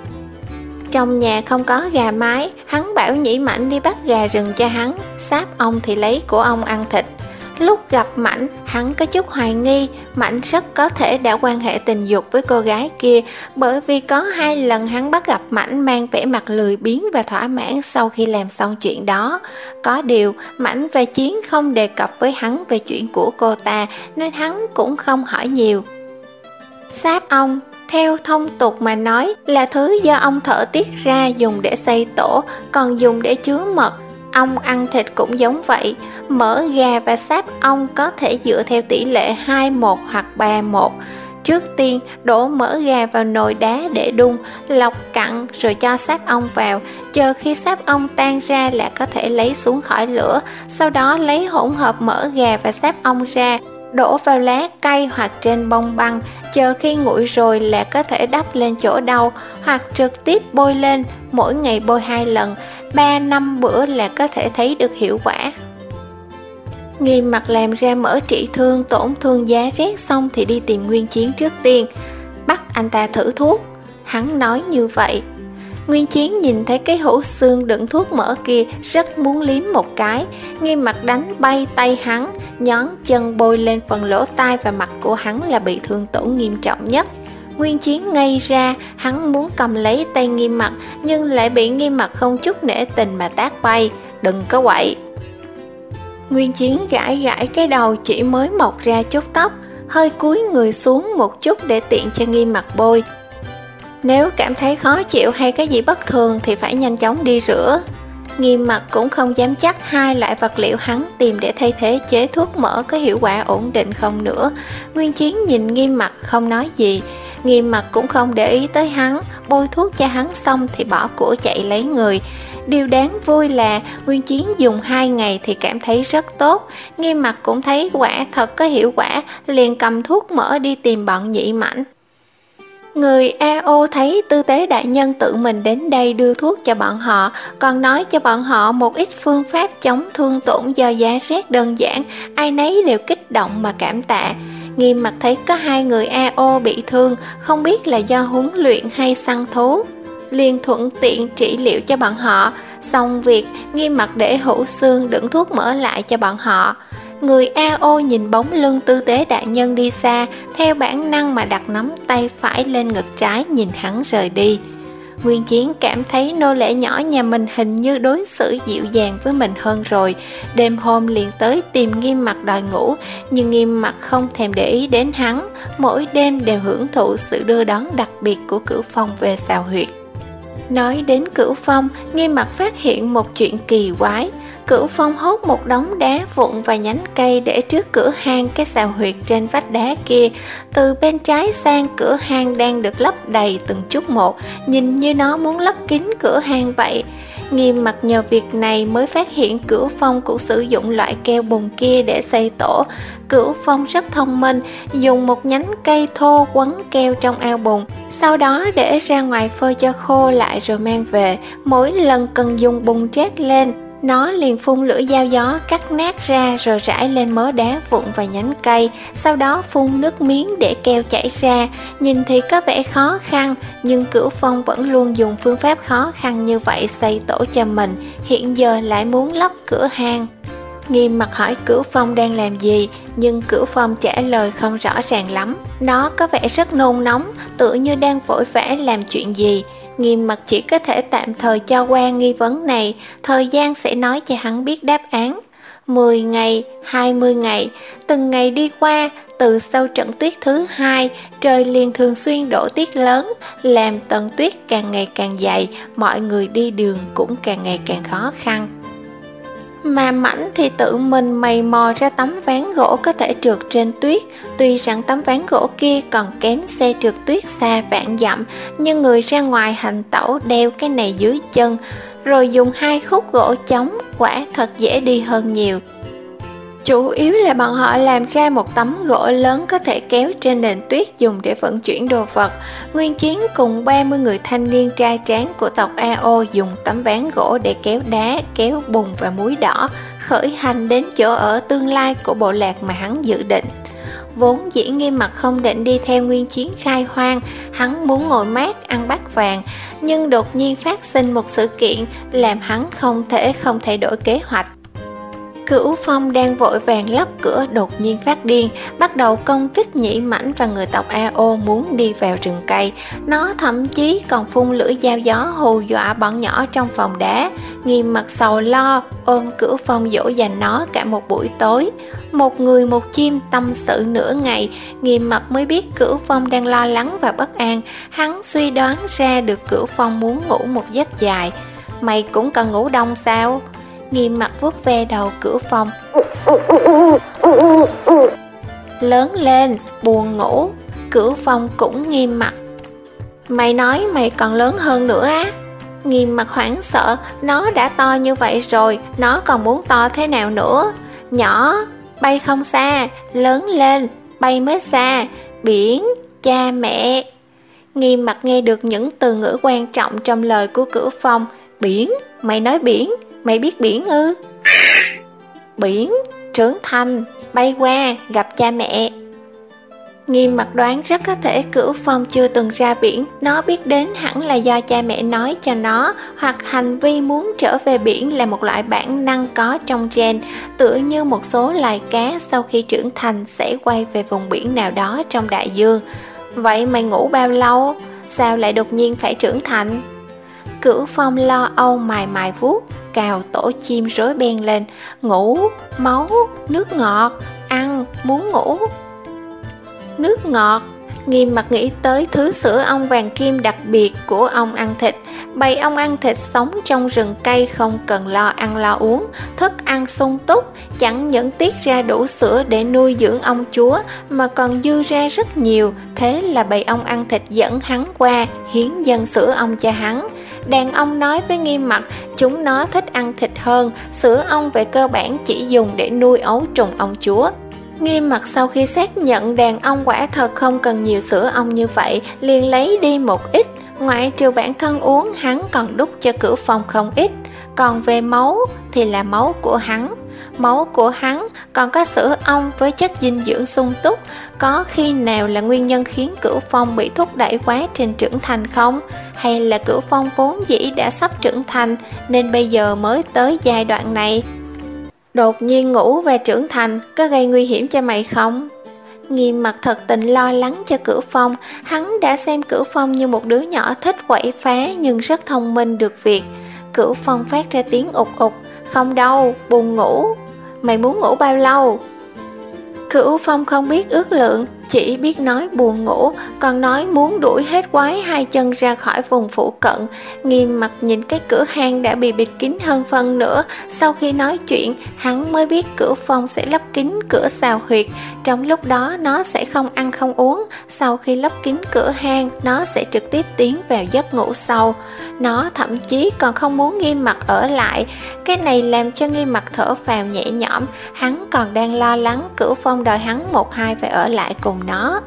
Trong nhà không có gà mái, hắn bảo Nhĩ Mãnh đi bắt gà rừng cho hắn, sáp ong thì lấy của ông ăn thịt. Lúc gặp Mãnh, hắn có chút hoài nghi, Mãnh rất có thể đã quan hệ tình dục với cô gái kia, bởi vì có hai lần hắn bắt gặp Mãnh mang vẻ mặt lười biếng và thỏa mãn sau khi làm xong chuyện đó. Có điều, Mãnh và Chiến không đề cập với hắn về chuyện của cô ta, nên hắn cũng không hỏi nhiều. Sáp ong theo thông tục mà nói là thứ do ong thở tiết ra dùng để xây tổ, còn dùng để chứa mật. Ong ăn thịt cũng giống vậy. Mỡ gà và sáp ong có thể dựa theo tỷ lệ hai một hoặc ba một. Trước tiên đổ mỡ gà vào nồi đá để đun, lọc cặn rồi cho sáp ong vào. Chờ khi sáp ong tan ra là có thể lấy xuống khỏi lửa. Sau đó lấy hỗn hợp mỡ gà và sáp ong ra, đổ vào lá cây hoặc trên bông băng, chờ khi nguội rồi là có thể đắp lên chỗ đau, hoặc trực tiếp bôi lên, mỗi ngày bôi hai lần, ba năm bữa là có thể thấy được hiệu quả. Nghiêm mặt làm ra mỡ trị thương tổn thương giá rét xong thì đi tìm Nguyên Chiến trước tiên, bắt anh ta thử thuốc. Hắn nói như vậy. Nguyên Chiến nhìn thấy cái hũ xương đựng thuốc mỡ kia, rất muốn liếm một cái. Nghiêm mặt đánh bay tay hắn, nhón chân bôi lên phần lỗ tai và mặt của hắn là bị thương tổn nghiêm trọng nhất. Nguyên Chiến ngây ra, hắn muốn cầm lấy tay Nghiêm mặt nhưng lại bị Nghiêm mặt không chút nể tình mà tát bay. Đừng có quậy. Nguyên Chiến gãi gãi cái đầu chỉ mới mọc ra chút tóc, hơi cúi người xuống một chút để tiện cho Nghiêm mặt bôi. Nếu cảm thấy khó chịu hay cái gì bất thường thì phải nhanh chóng đi rửa. Nghiêm mặt cũng không dám chắc hai loại vật liệu hắn tìm để thay thế chế thuốc mỡ có hiệu quả ổn định không nữa. Nguyên Chiến nhìn Nghiêm mặt không nói gì. Nghiêm mặt cũng không để ý tới hắn, bôi thuốc cho hắn xong thì bỏ của chạy lấy người. Điều đáng vui là Nguyên Chiến dùng hai ngày thì cảm thấy rất tốt. Nghiêm mặt cũng thấy quả thật có hiệu quả, liền cầm thuốc mỡ đi tìm bọn nhị mảnh. Người a o thấy tư tế đại nhân tự mình đến đây đưa thuốc cho bọn họ, còn nói cho bọn họ một ít phương pháp chống thương tổn do giá rét đơn giản, ai nấy đều kích động mà cảm tạ. Nghiêm mặt thấy có hai người a o bị thương, không biết là do huấn luyện hay săn thú, liền thuận tiện trị liệu cho bọn họ. Xong việc, Nghiêm mặt để hũ xương đựng thuốc mỡ lại cho bọn họ. Người a o nhìn bóng lưng tư tế đại nhân đi xa, theo bản năng mà đặt nắm tay phải lên ngực trái nhìn hắn rời đi. Nguyên Chiến cảm thấy nô lệ nhỏ nhà mình hình như đối xử dịu dàng với mình hơn rồi. Đêm hôm liền tới tìm Nghiêm mặt đòi ngủ, nhưng Nghiêm mặt không thèm để ý đến hắn, mỗi đêm đều hưởng thụ sự đưa đón đặc biệt của Cửu Phong về xào huyệt. Nói đến Cửu Phong, Nghiêm mặt phát hiện một chuyện kỳ quái. Cửu Phong hốt một đống đá vụn và nhánh cây để trước cửa hang cái xào huyệt trên vách đá kia. Từ bên trái sang, cửa hang đang được lấp đầy từng chút một, nhìn như nó muốn lấp kín cửa hang vậy. Nghiêm mặt nhờ việc này mới phát hiện Cửu Phong cũng sử dụng loại keo bùn kia để xây tổ. Cửu Phong rất thông minh, dùng một nhánh cây thô quấn keo trong ao bùn, sau đó để ra ngoài phơi cho khô lại rồi mang về. Mỗi lần cần dùng bùn trét lên, nó liền phun lửa dao gió cắt nát ra rồi rải lên mớ đá vụn và nhánh cây, sau đó phun nước miếng để keo chảy ra. Nhìn thì có vẻ khó khăn, nhưng Cửu Phong vẫn luôn dùng phương pháp khó khăn như vậy xây tổ cho mình, hiện giờ lại muốn lấp cửa hang. Nghiêm mặt hỏi Cửu Phong đang làm gì, nhưng Cửu Phong trả lời không rõ ràng lắm. Nó có vẻ rất nôn nóng, tựa như đang vội vã làm chuyện gì. Nghiêm mặt chỉ có thể tạm thời cho qua nghi vấn này, thời gian sẽ nói cho hắn biết đáp án. mười ngày, hai mươi ngày, từng ngày đi qua, từ sau trận tuyết thứ hai, trời liền thường xuyên đổ tuyết lớn, làm tầng tuyết càng ngày càng dày, mọi người đi đường cũng càng ngày càng khó khăn. Mà Mảnh thì tự mình mày mò ra tấm ván gỗ có thể trượt trên tuyết. Tuy rằng tấm ván gỗ kia còn kém xe trượt tuyết xa vạn dặm, nhưng người ra ngoài hành tẩu đeo cái này dưới chân, rồi dùng hai khúc gỗ chống, quả thật dễ đi hơn nhiều. Chủ yếu là bọn họ làm ra một tấm gỗ lớn có thể kéo trên nền tuyết dùng để vận chuyển đồ vật. Nguyên Chiến cùng ba mươi người thanh niên trai tráng của tộc a o dùng tấm ván gỗ để kéo đá, kéo bùn và muối đỏ, khởi hành đến chỗ ở tương lai của bộ lạc mà hắn dự định. Vốn dĩ Nghiêm mặt không định đi theo Nguyên Chiến khai hoang, hắn muốn ngồi mát ăn bát vàng, nhưng đột nhiên phát sinh một sự kiện làm hắn không thể không thay đổi kế hoạch. Cửu Phong đang vội vàng lắp cửa đột nhiên phát điên, bắt đầu công kích nhị mảnh và người tộc a o muốn đi vào rừng cây. Nó thậm chí còn phun lưỡi dao gió hù dọa bọn nhỏ trong phòng đá. Nghiêm mặt sầu lo, ôm Cửu Phong dỗ dành nó cả một buổi tối. Một người một chim tâm sự nửa ngày, Nghiêm mặt mới biết Cửu Phong đang lo lắng và bất an. Hắn suy đoán ra được Cửu Phong muốn ngủ một giấc dài. Mày cũng cần ngủ đông sao? Nghiêm mặt vuốt ve đầu Cửu Phong. Lớn lên, buồn ngủ. Cửu Phong cũng nghiêm mặt. Mày nói mày còn lớn hơn nữa á? Nghiêm mặt hoảng sợ, nó đã to như vậy rồi, nó còn muốn to thế nào nữa? Nhỏ, bay không xa, lớn lên, bay mới xa, biển, cha mẹ. Nghiêm Mặt nghe được những từ ngữ quan trọng trong lời của Cửu Phong. Biển, mày nói biển, mày biết biển ư? Biển, trưởng thành, bay qua, gặp cha mẹ. Nghiêm Mặt đoán rất có thể Cửu Phong chưa từng ra biển, nó biết đến hẳn là do cha mẹ nói cho nó, hoặc hành vi muốn trở về biển là một loại bản năng có trong gen, tựa như một số loài cá sau khi trưởng thành sẽ quay về vùng biển nào đó trong đại dương. Vậy mày ngủ bao lâu? Sao lại đột nhiên phải trưởng thành? Cửu Phong lo âu mài mài vuốt, cào tổ chim rối beng lên. Ngủ, máu, nước ngọt, ăn, muốn ngủ. Nước ngọt. Nghiêm Mặt nghĩ tới thứ sữa ong vàng kim đặc biệt của ong ăn thịt. Bầy ong ăn thịt sống trong rừng cây không cần lo ăn lo uống, thức ăn sung túc, chẳng những tiết ra đủ sữa để nuôi dưỡng ong chúa mà còn dư ra rất nhiều. Thế là bầy ong ăn thịt dẫn hắn qua, hiến dâng sữa ong cho hắn. Đàn ong nói với Nghiêm Mặt chúng nó thích ăn thịt hơn, sữa ong về cơ bản chỉ dùng để nuôi ấu trùng ong chúa. Nghiêm Mặt sau khi xác nhận đàn ong quả thật không cần nhiều sữa ong như vậy, liền lấy đi một ít, ngoại trừ bản thân uống, hắn còn đút cho Cửu Phong không ít. Còn về máu thì là máu của hắn. Máu của hắn còn có sữa ong với chất dinh dưỡng sung túc. Có khi nào là nguyên nhân khiến Cửu Phong bị thúc đẩy quá trình trưởng thành không? Hay là Cửu Phong vốn dĩ đã sắp trưởng thành nên bây giờ mới tới giai đoạn này? Đột nhiên ngủ và trưởng thành có gây nguy hiểm cho mày không? Nghiêm Mặt thật tình lo lắng cho Cửu Phong. Hắn đã xem Cửu Phong như một đứa nhỏ thích quậy phá nhưng rất thông minh được việc. Cửu Phong phát ra tiếng ụt ụt. Không đâu, buồn ngủ. Mày muốn ngủ bao lâu? Cửu Phong không biết ước lượng, chỉ biết nói buồn ngủ, còn nói muốn đuổi hết quái hai chân ra khỏi vùng phụ cận. Nghiêm Mặt nhìn cái cửa hang đã bị bịt kín hơn phân nửa. Sau khi nói chuyện, hắn mới biết Cửu Phong sẽ lấp kín cửa xào huyệt. Trong lúc đó nó sẽ không ăn không uống. Sau khi lấp kín cửa hang, nó sẽ trực tiếp tiến vào giấc ngủ sâu. Nó thậm chí còn không muốn Nghiêm Mặt ở lại. Cái này làm cho Nghiêm Mặt thở phào nhẹ nhõm. Hắn còn đang lo lắng Cửu Phong đòi hắn một hai phải ở lại cùng nó.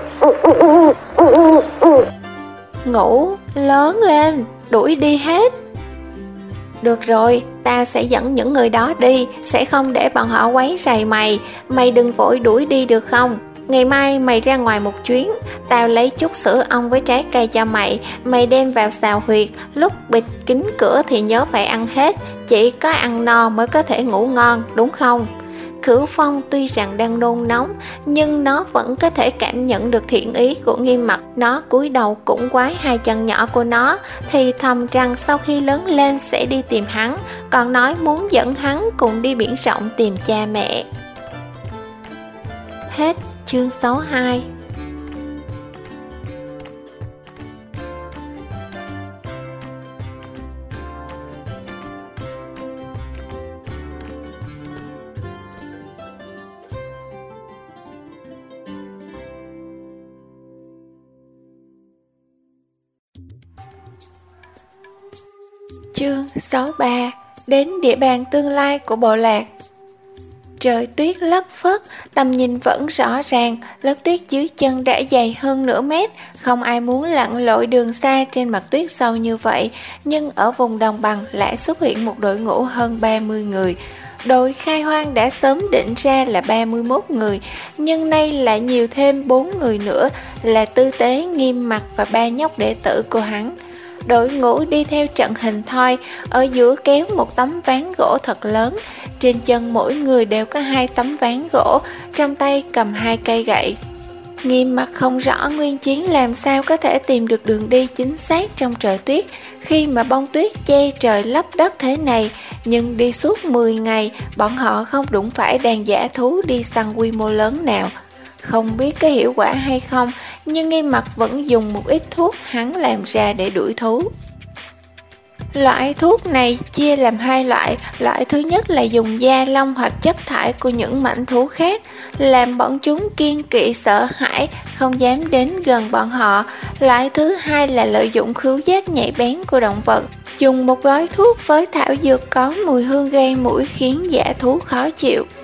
Ngủ, lớn lên, đuổi đi hết. Được rồi, tao sẽ dẫn những người đó đi, sẽ không để bọn họ quấy rầy mày. Mày đừng vội đuổi đi được không? Ngày mai mày ra ngoài một chuyến, tao lấy chút sữa ong với trái cây cho mày. Mày đem vào xào huyệt, lúc bịt kín cửa thì nhớ phải ăn hết. Chỉ có ăn no mới có thể ngủ ngon, đúng không? Cửu Phong tuy rằng đang nôn nóng, nhưng nó vẫn có thể cảm nhận được thiện ý của Nghiêm Mặt. Nó cúi đầu cũng quái hai chân nhỏ của nó, thì thầm rằng sau khi lớn lên sẽ đi tìm hắn, còn nói muốn dẫn hắn cùng đi biển rộng tìm cha mẹ. Hết chương sáu mươi hai. Chương sáu mươi ba. Đến địa bàn tương lai của bộ lạc. Trời tuyết lất phất, tầm nhìn vẫn rõ ràng, lớp tuyết dưới chân đã dày hơn nửa mét. Không ai muốn lặn lội đường xa trên mặt tuyết sâu như vậy, nhưng ở vùng đồng bằng lại xuất hiện một đội ngũ hơn ba mươi người. Đội khai hoang đã sớm định ra là ba mươi mốt người, nhưng nay lại nhiều thêm bốn người nữa, là Tư Tế, Nghiêm Mặt và ba nhóc đệ tử của hắn. Đội ngũ đi theo trận hình thoi, ở giữa kéo một tấm ván gỗ thật lớn. Trên chân mỗi người đều có hai tấm ván gỗ, trong tay cầm hai cây gậy. Nghiêm Mặt không rõ Nguyên Chiến làm sao có thể tìm được đường đi chính xác trong trời tuyết, khi mà bông tuyết che trời lấp đất thế này. Nhưng đi suốt mười ngày, bọn họ không đụng phải đàn dã thú đi săn quy mô lớn nào. Không biết có hiệu quả hay không, nhưng Nghiêm Mặt vẫn dùng một ít thuốc hắn làm ra để đuổi thú. Loại thuốc này chia làm hai loại. Loại thứ nhất là dùng da lông hoặc chất thải của những mảnh thú khác, làm bọn chúng kiêng kỵ sợ hãi, không dám đến gần bọn họ. Loại thứ hai là lợi dụng khứu giác nhạy bén của động vật, dùng một gói thuốc với thảo dược có mùi hương gây mũi khiến dã thú khó chịu.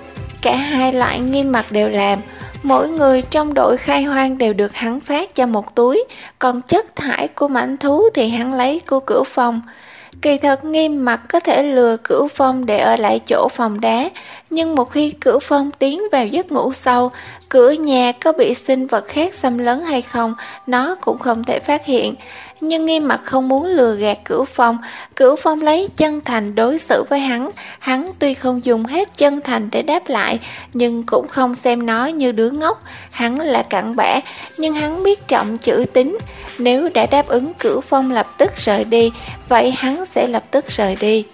cả hai loại Nghiêm Mặc đều làm. Mỗi người trong đội khai hoang đều được hắn phát cho một túi, còn chất thải của mãnh thú thì hắn lấy của Cửu Phong. Kỳ thật Nghiêm Mặc có thể lừa Cửu Phong để ở lại chỗ phòng đá, nhưng một khi Cửu Phong tiến vào giấc ngủ sâu, cửa nhà có bị sinh vật khác xâm lấn hay không, nó cũng không thể phát hiện. Nhưng Nghiêm Mặc không muốn lừa gạt Cửu Phong. Cửu Phong lấy chân thành đối xử với hắn. Hắn tuy không dùng hết chân thành để đáp lại, nhưng cũng không xem nó như đứa ngốc. Hắn là cặn bã, nhưng hắn biết trọng chữ tín. Nếu đã đáp ứng Cửu Phong lập tức rời đi, vậy hắn sẽ lập tức rời đi.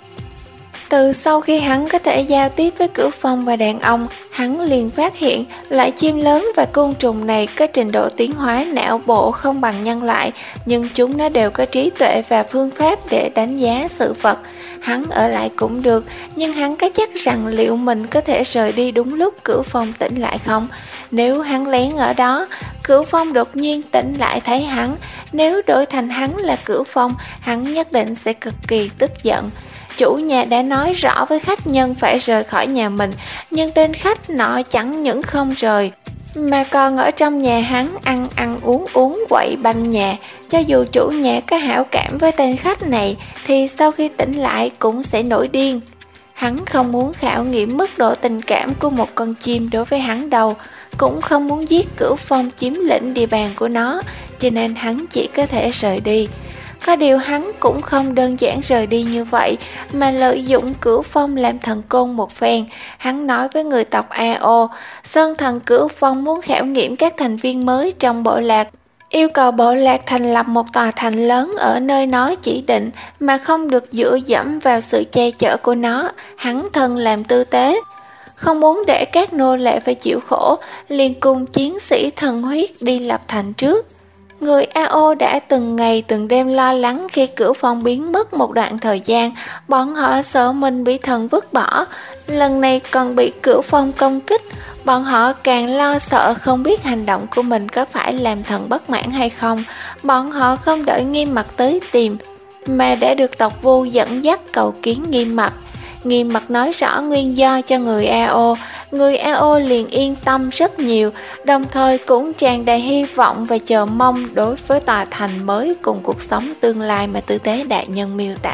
Từ sau khi hắn có thể giao tiếp với Cửu Phong và đàn ông, hắn liền phát hiện loại chim lớn và côn trùng này có trình độ tiến hóa não bộ không bằng nhân loại, nhưng chúng nó đều có trí tuệ và phương pháp để đánh giá sự vật. Hắn ở lại cũng được, nhưng hắn có chắc rằng liệu mình có thể rời đi đúng lúc Cửu Phong tỉnh lại không? Nếu hắn lén ở đó, Cửu Phong đột nhiên tỉnh lại thấy hắn, nếu đổi thành hắn là Cửu Phong, hắn nhất định sẽ cực kỳ tức giận. Chủ nhà đã nói rõ với khách nhân phải rời khỏi nhà mình, nhưng tên khách nọ chẳng những không rời, mà còn ở trong nhà hắn ăn ăn uống uống quậy banh nhà. Cho dù chủ nhà có hảo cảm với tên khách này, thì sau khi tỉnh lại cũng sẽ nổi điên. Hắn không muốn khảo nghiệm mức độ tình cảm của một con chim đối với hắn đâu, cũng không muốn giết Cửu Phong chiếm lĩnh địa bàn của nó, cho nên hắn chỉ có thể rời đi. Có điều hắn cũng không đơn giản rời đi như vậy, mà lợi dụng Cửu Phong làm thần côn một phen. Hắn nói với người tộc a ô, Sơn Thần Cửu Phong muốn khảo nghiệm các thành viên mới trong bộ lạc, yêu cầu bộ lạc thành lập một tòa thành lớn ở nơi nó chỉ định, mà không được dựa dẫm vào sự che chở của nó. Hắn thân làm tư tế, không muốn để các nô lệ phải chịu khổ, liền cùng chiến sĩ thần huyết đi lập thành trước. Người a ô đã từng ngày từng đêm lo lắng khi Cửu Phong biến mất một đoạn thời gian, bọn họ sợ mình bị thần vứt bỏ, lần này còn bị Cửu Phong công kích, bọn họ càng lo sợ không biết hành động của mình có phải làm thần bất mãn hay không. Bọn họ không đợi Nghiêm Mặc tới tìm, mà đã được tộc Vu dẫn dắt cầu kiến Nghiêm Mặc. Nghiêm Mặc nói rõ nguyên do cho người a ô, người a ô liền yên tâm rất nhiều, đồng thời cũng tràn đầy hy vọng và chờ mong đối với tòa thành mới cùng cuộc sống tương lai mà Tư Tế Đại Nhân miêu tả.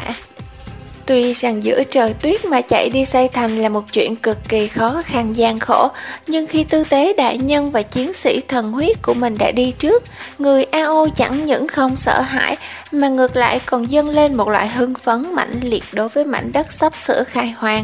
Tuy rằng giữa trời tuyết mà chạy đi xây thành là một chuyện cực kỳ khó khăn gian khổ, nhưng khi Tư Tế Đại Nhân và chiến sĩ thần huyết của mình đã đi trước, người a ô chẳng những không sợ hãi, mà ngược lại còn dâng lên một loại hưng phấn mãnh liệt đối với mảnh đất sắp sửa khai hoang.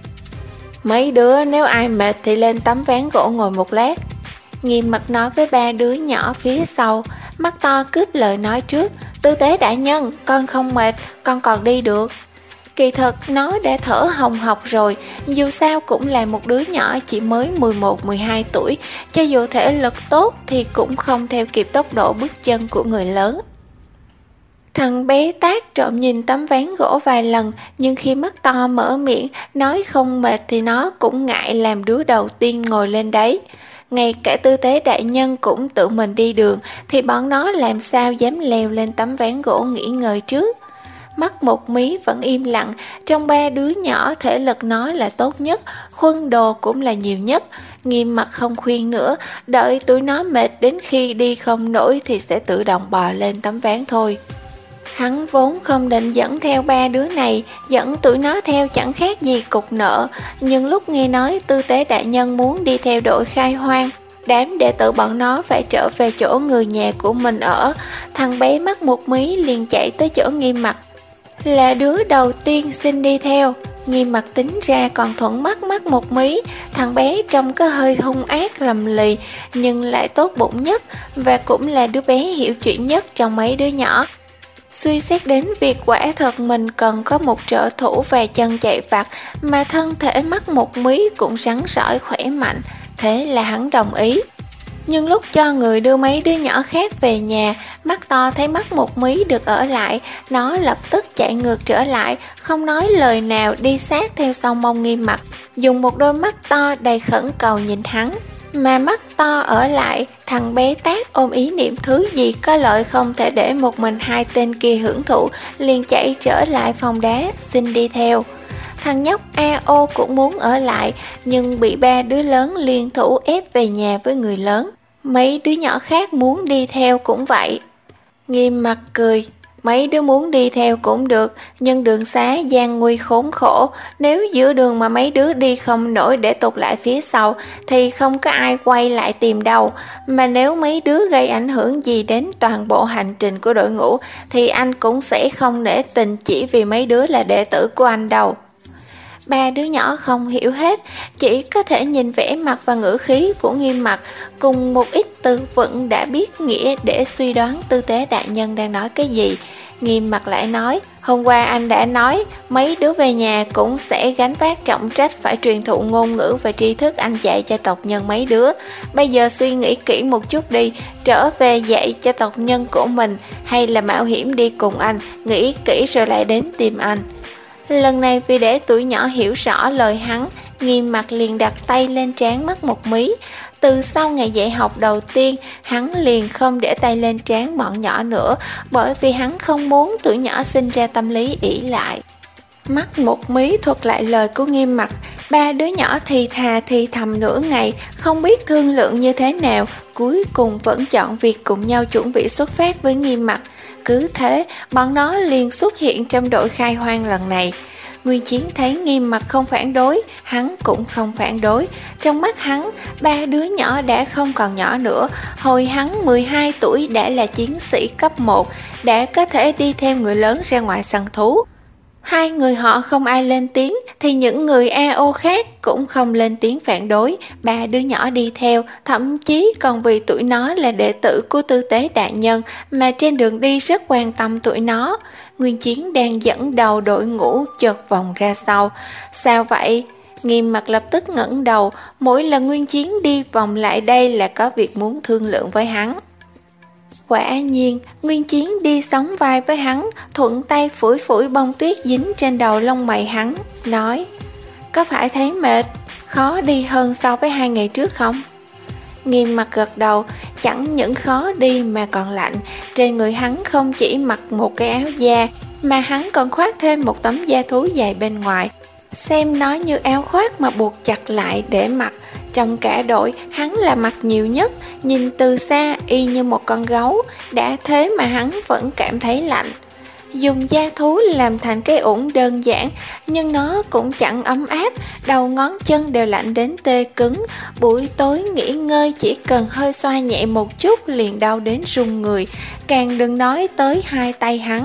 Mấy đứa nếu ai mệt thì lên tấm ván gỗ ngồi một lát. Nghiêm Mặc nói với ba đứa nhỏ phía sau, mắt to cướp lời nói trước. Tư Tế Đại Nhân, con không mệt, con còn đi được. Kỳ thật nó đã thở hồng hộc rồi, dù sao cũng là một đứa nhỏ chỉ mới mười một mười hai tuổi, cho dù thể lực tốt thì cũng không theo kịp tốc độ bước chân của người lớn. Thằng bé Tác trộm nhìn tấm ván gỗ vài lần, nhưng khi mắt to mở miệng nói không mệt thì nó cũng ngại làm đứa đầu tiên ngồi lên đấy. Ngay cả Tư Tế Đại Nhân cũng tự mình đi đường, thì bọn nó làm sao dám leo lên tấm ván gỗ nghỉ ngơi trước. Mắt Một Mí vẫn im lặng, trong ba đứa nhỏ thể lực nó là tốt nhất, khuân đồ cũng là nhiều nhất. Nghiêm Mặc không khuyên nữa, đợi tụi nó mệt đến khi đi không nổi thì sẽ tự động bò lên tấm ván thôi. Hắn vốn không định dẫn theo ba đứa này, dẫn tụi nó theo chẳng khác gì cục nợ, nhưng lúc nghe nói Tư Tế Đại Nhân muốn đi theo đội khai hoang, đám đệ tử bọn nó phải trở về chỗ người nhà của mình ở, thằng bé Mắt Một Mí liền chạy tới chỗ Nghiêm Mặc. Là đứa đầu tiên xin đi theo. Nghiêm Mặc tính ra còn thuận mắt Mắt Một Mí, thằng bé trông có hơi hung ác lầm lì, nhưng lại tốt bụng nhất, và cũng là đứa bé hiểu chuyện nhất trong mấy đứa nhỏ. Suy xét đến việc quả thật mình cần có một trợ thủ và chân chạy vặt, mà thân thể Mắt Một Mí cũng rắn rỏi khỏe mạnh, thế là hắn đồng ý. Nhưng lúc cho người đưa mấy đứa nhỏ khác về nhà, Mắt to thấy Mắt Một Mí được ở lại, nó lập tức chạy ngược trở lại, không nói lời nào đi sát theo sau mông Nghiêm Mặc, dùng một đôi mắt to đầy khẩn cầu nhìn hắn. Mà Mắt to ở lại, thằng bé Tác ôm ý niệm thứ gì có lợi không thể để một mình hai tên kia hưởng thụ, liền chạy trở lại phòng đá xin đi theo. Thằng nhóc a ô cũng muốn ở lại, nhưng bị ba đứa lớn liên thủ ép về nhà với người lớn. Mấy đứa nhỏ khác muốn đi theo cũng vậy. Nghiêm mặt cười, mấy đứa muốn đi theo cũng được, nhưng đường xá gian nguy khốn khổ. Nếu giữa đường mà mấy đứa đi không nổi để tụt lại phía sau, thì không có ai quay lại tìm đâu. Mà nếu mấy đứa gây ảnh hưởng gì đến toàn bộ hành trình của đội ngũ, thì anh cũng sẽ không nể tình chỉ vì mấy đứa là đệ tử của anh đâu. Ba đứa nhỏ không hiểu hết, chỉ có thể nhìn vẻ mặt và ngữ khí của Nghiêm Mặt cùng một ít từ vựng đã biết nghĩa để suy đoán tư tế đại nhân đang nói cái gì. Nghiêm Mặt lại nói, hôm qua anh đã nói mấy đứa về nhà cũng sẽ gánh vác trọng trách phải truyền thụ ngôn ngữ và tri thức anh dạy cho tộc nhân mấy đứa. Bây giờ suy nghĩ kỹ một chút đi, trở về dạy cho tộc nhân của mình hay là mạo hiểm đi cùng anh, nghĩ kỹ rồi lại đến tìm anh. Lần này vì để tụi nhỏ hiểu rõ lời hắn, Nghiêm Mặt liền đặt tay lên trán mắt một mí. Từ sau ngày dạy học đầu tiên, hắn liền không để tay lên trán bọn nhỏ nữa, bởi vì hắn không muốn tụi nhỏ sinh ra tâm lý ỷ lại. Mắt một mí thuật lại lời của Nghiêm Mặt, ba đứa nhỏ thì thà thì thầm nửa ngày, không biết thương lượng như thế nào, cuối cùng vẫn chọn việc cùng nhau chuẩn bị xuất phát với Nghiêm Mặt. Cứ thế, bọn nó liền xuất hiện trong đội khai hoang lần này. Nguyên Chiến thấy Nghiêm Mặt không phản đối, hắn cũng không phản đối. Trong mắt hắn, ba đứa nhỏ đã không còn nhỏ nữa. Hồi hắn mười hai tuổi đã là chiến sĩ cấp một, đã có thể đi theo người lớn ra ngoài săn thú. Hai người họ không ai lên tiếng, thì những người a ô khác cũng không lên tiếng phản đối. Ba đứa nhỏ đi theo, thậm chí còn vì tụi nó là đệ tử của tư tế đại nhân mà trên đường đi rất quan tâm tụi nó. Nguyên Chiến đang dẫn đầu đội ngũ chợt vòng ra sau. Sao vậy? Nghiêm Mặt lập tức ngẩng đầu, mỗi lần Nguyên Chiến đi vòng lại đây là có việc muốn thương lượng với hắn. Quả nhiên, Nguyên Chiến đi sóng vai với hắn, thuận tay phủi phủi bông tuyết dính trên đầu lông mày hắn, nói: có phải thấy mệt, khó đi hơn so với hai ngày trước không? Nghiêm Mặt gật đầu, chẳng những khó đi mà còn lạnh. Trên người hắn không chỉ mặc một cái áo da, mà hắn còn khoác thêm một tấm da thú dày bên ngoài. Xem nó như áo khoác mà buộc chặt lại để mặc. Trong cả đội, hắn là mặc nhiều nhất, nhìn từ xa y như một con gấu, đã thế mà hắn vẫn cảm thấy lạnh. Dùng da thú làm thành cái ủng đơn giản, nhưng nó cũng chẳng ấm áp, đầu ngón chân đều lạnh đến tê cứng. Buổi tối nghỉ ngơi chỉ cần hơi xoa nhẹ một chút liền đau đến run người, càng đừng nói tới hai tay hắn.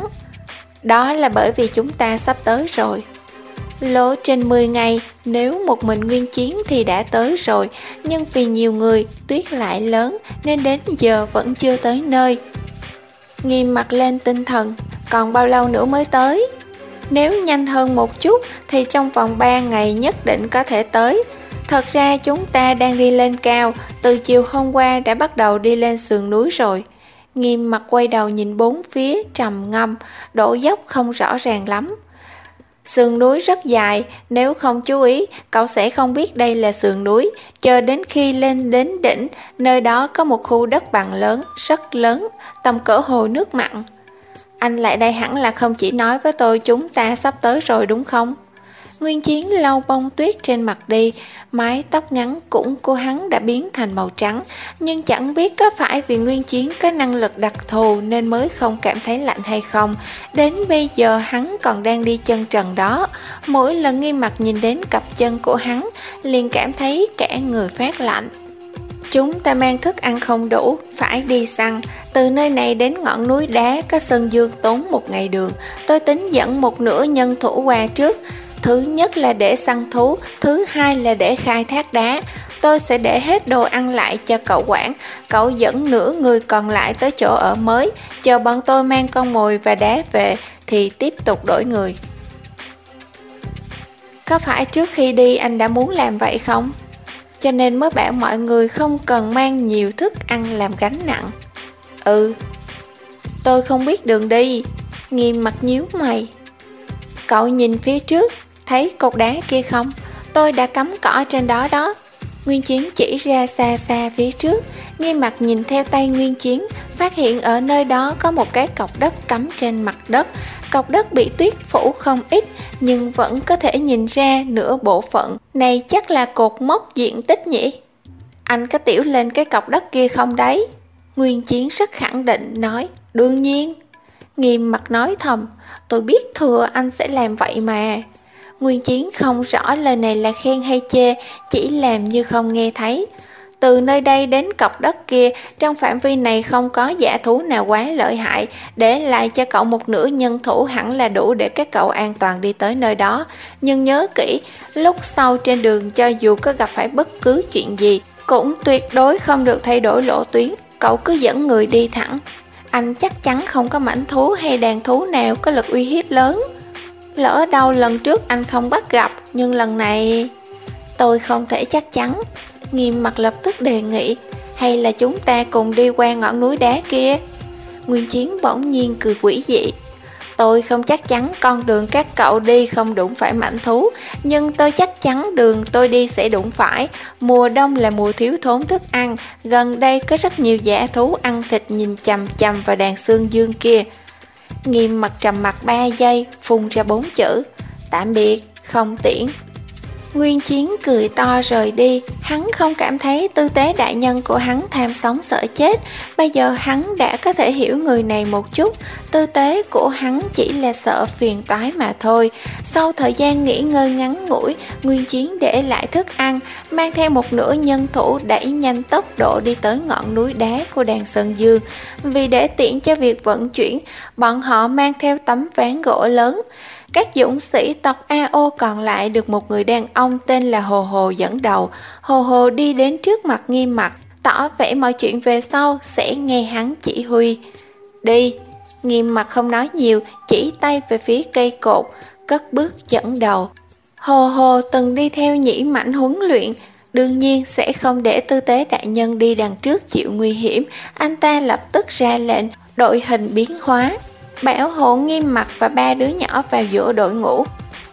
Đó là bởi vì chúng ta sắp tới rồi. Lộ trình mười ngày, nếu một mình Nguyên Chiến thì đã tới rồi, nhưng vì nhiều người, tuyết lại lớn nên đến giờ vẫn chưa tới nơi. Nghiêm Mặt lên tinh thần, còn bao lâu nữa mới tới? Nếu nhanh hơn một chút thì trong vòng ba ngày nhất định có thể tới. Thật ra chúng ta đang đi lên cao, từ chiều hôm qua đã bắt đầu đi lên sườn núi rồi. Nghiêm Mặt quay đầu nhìn bốn phía trầm ngâm, độ dốc không rõ ràng lắm. Sườn núi rất dài, nếu không chú ý, cậu sẽ không biết đây là sườn núi. Chờ đến khi lên đến đỉnh, nơi đó có một khu đất bằng lớn, rất lớn, tầm cỡ hồ nước mặn. Anh lại đây hẳn là không chỉ nói với tôi chúng ta sắp tới rồi đúng không? Nguyên Chiến lau bông tuyết trên mặt đi, mái tóc ngắn cũng của hắn đã biến thành màu trắng, nhưng chẳng biết có phải vì Nguyên Chiến có năng lực đặc thù nên mới không cảm thấy lạnh hay không. Đến bây giờ hắn còn đang đi chân trần đó, mỗi lần Nghiêm Mặt nhìn đến cặp chân của hắn liền cảm thấy cả người phát lạnh. Chúng ta mang thức ăn không đủ, phải đi săn. Từ nơi này đến ngọn núi đá có Sơn Dương tốn một ngày đường. Tôi tính dẫn một nửa nhân thủ qua trước. Thứ nhất là để săn thú, thứ hai là để khai thác đá. Tôi sẽ để hết đồ ăn lại cho cậu quản. Cậu dẫn nửa người còn lại tới chỗ ở mới. Chờ bọn tôi mang con mồi và đá về thì tiếp tục đổi người. Có phải trước khi đi anh đã muốn làm vậy không? Cho nên mới bảo mọi người không cần mang nhiều thức ăn làm gánh nặng. Ừ. Tôi không biết đường đi. Nghiêm Mặt nhíu mày. Cậu nhìn phía trước, thấy cột đá kia không? Tôi đã cắm cỏ trên đó đó. Nguyên Chiến chỉ ra xa xa phía trước. Nghiêm Mặc nhìn theo tay Nguyên Chiến, phát hiện ở nơi đó có một cái cọc đất cắm trên mặt đất. Cọc đất bị tuyết phủ không ít, nhưng vẫn có thể nhìn ra nửa bộ phận. Này chắc là cột mốc diện tích nhỉ? Anh có tiểu lên cái cọc đất kia không đấy? Nguyên Chiến rất khẳng định nói. Đương nhiên. Nghiêm Mặc nói thầm. Tôi biết thừa anh sẽ làm vậy mà. Nguyên Chiến không rõ lời này là khen hay chê, chỉ làm như không nghe thấy. Từ nơi đây đến cọc đất kia, trong phạm vi này không có dã thú nào quá lợi hại, để lại cho cậu một nửa nhân thủ hẳn là đủ để các cậu an toàn đi tới nơi đó. Nhưng nhớ kỹ, lúc sau trên đường cho dù có gặp phải bất cứ chuyện gì, cũng tuyệt đối không được thay đổi lộ tuyến, cậu cứ dẫn người đi thẳng. Anh chắc chắn không có mãnh thú hay đàn thú nào có lực uy hiếp lớn. Lỡ đâu lần trước anh không bắt gặp, nhưng lần này... Tôi không thể chắc chắn. Nghiêm Mặc lập tức đề nghị. Hay là chúng ta cùng đi qua ngọn núi đá kia? Nguyên Chiến bỗng nhiên cười quỷ dị. Tôi không chắc chắn con đường các cậu đi không đụng phải mãnh thú, nhưng tôi chắc chắn đường tôi đi sẽ đụng phải. Mùa đông là mùa thiếu thốn thức ăn, gần đây có rất nhiều dã thú ăn thịt nhìn chằm chằm vào đàn xương dương kia. Nghiêm Mặc trầm mặt ba giây, phun ra bốn chữ. Tạm biệt, không tiễn. Nguyên Chiến cười to rời đi. Hắn không cảm thấy tư tế đại nhân của hắn tham sống sợ chết. Bây giờ hắn đã có thể hiểu người này một chút. Tư tế của hắn chỉ là sợ phiền toái mà thôi. Sau thời gian nghỉ ngơi ngắn ngủi, Nguyên Chiến để lại thức ăn, mang theo một nửa nhân thủ đẩy nhanh tốc độ đi tới ngọn núi đá của đàn Sơn Dương. Vì để tiện cho việc vận chuyển, bọn họ mang theo tấm ván gỗ lớn. Các dũng sĩ tộc a ô còn lại được một người đàn ông tên là Hồ Hồ dẫn đầu. Hồ Hồ đi đến trước mặt Nghiêm Mặc, tỏ vẻ mọi chuyện về sau sẽ nghe hắn chỉ huy. Đi. Nghiêm Mặc không nói nhiều, chỉ tay về phía cây cột, cất bước dẫn đầu. Hồ Hồ từng đi theo Nhĩ Mãnh huấn luyện, đương nhiên sẽ không để tư tế đại nhân đi đằng trước chịu nguy hiểm. Anh ta lập tức ra lệnh, đội hình biến hóa, bảo hộ Nghiêm Mặc và ba đứa nhỏ vào giữa đội ngũ.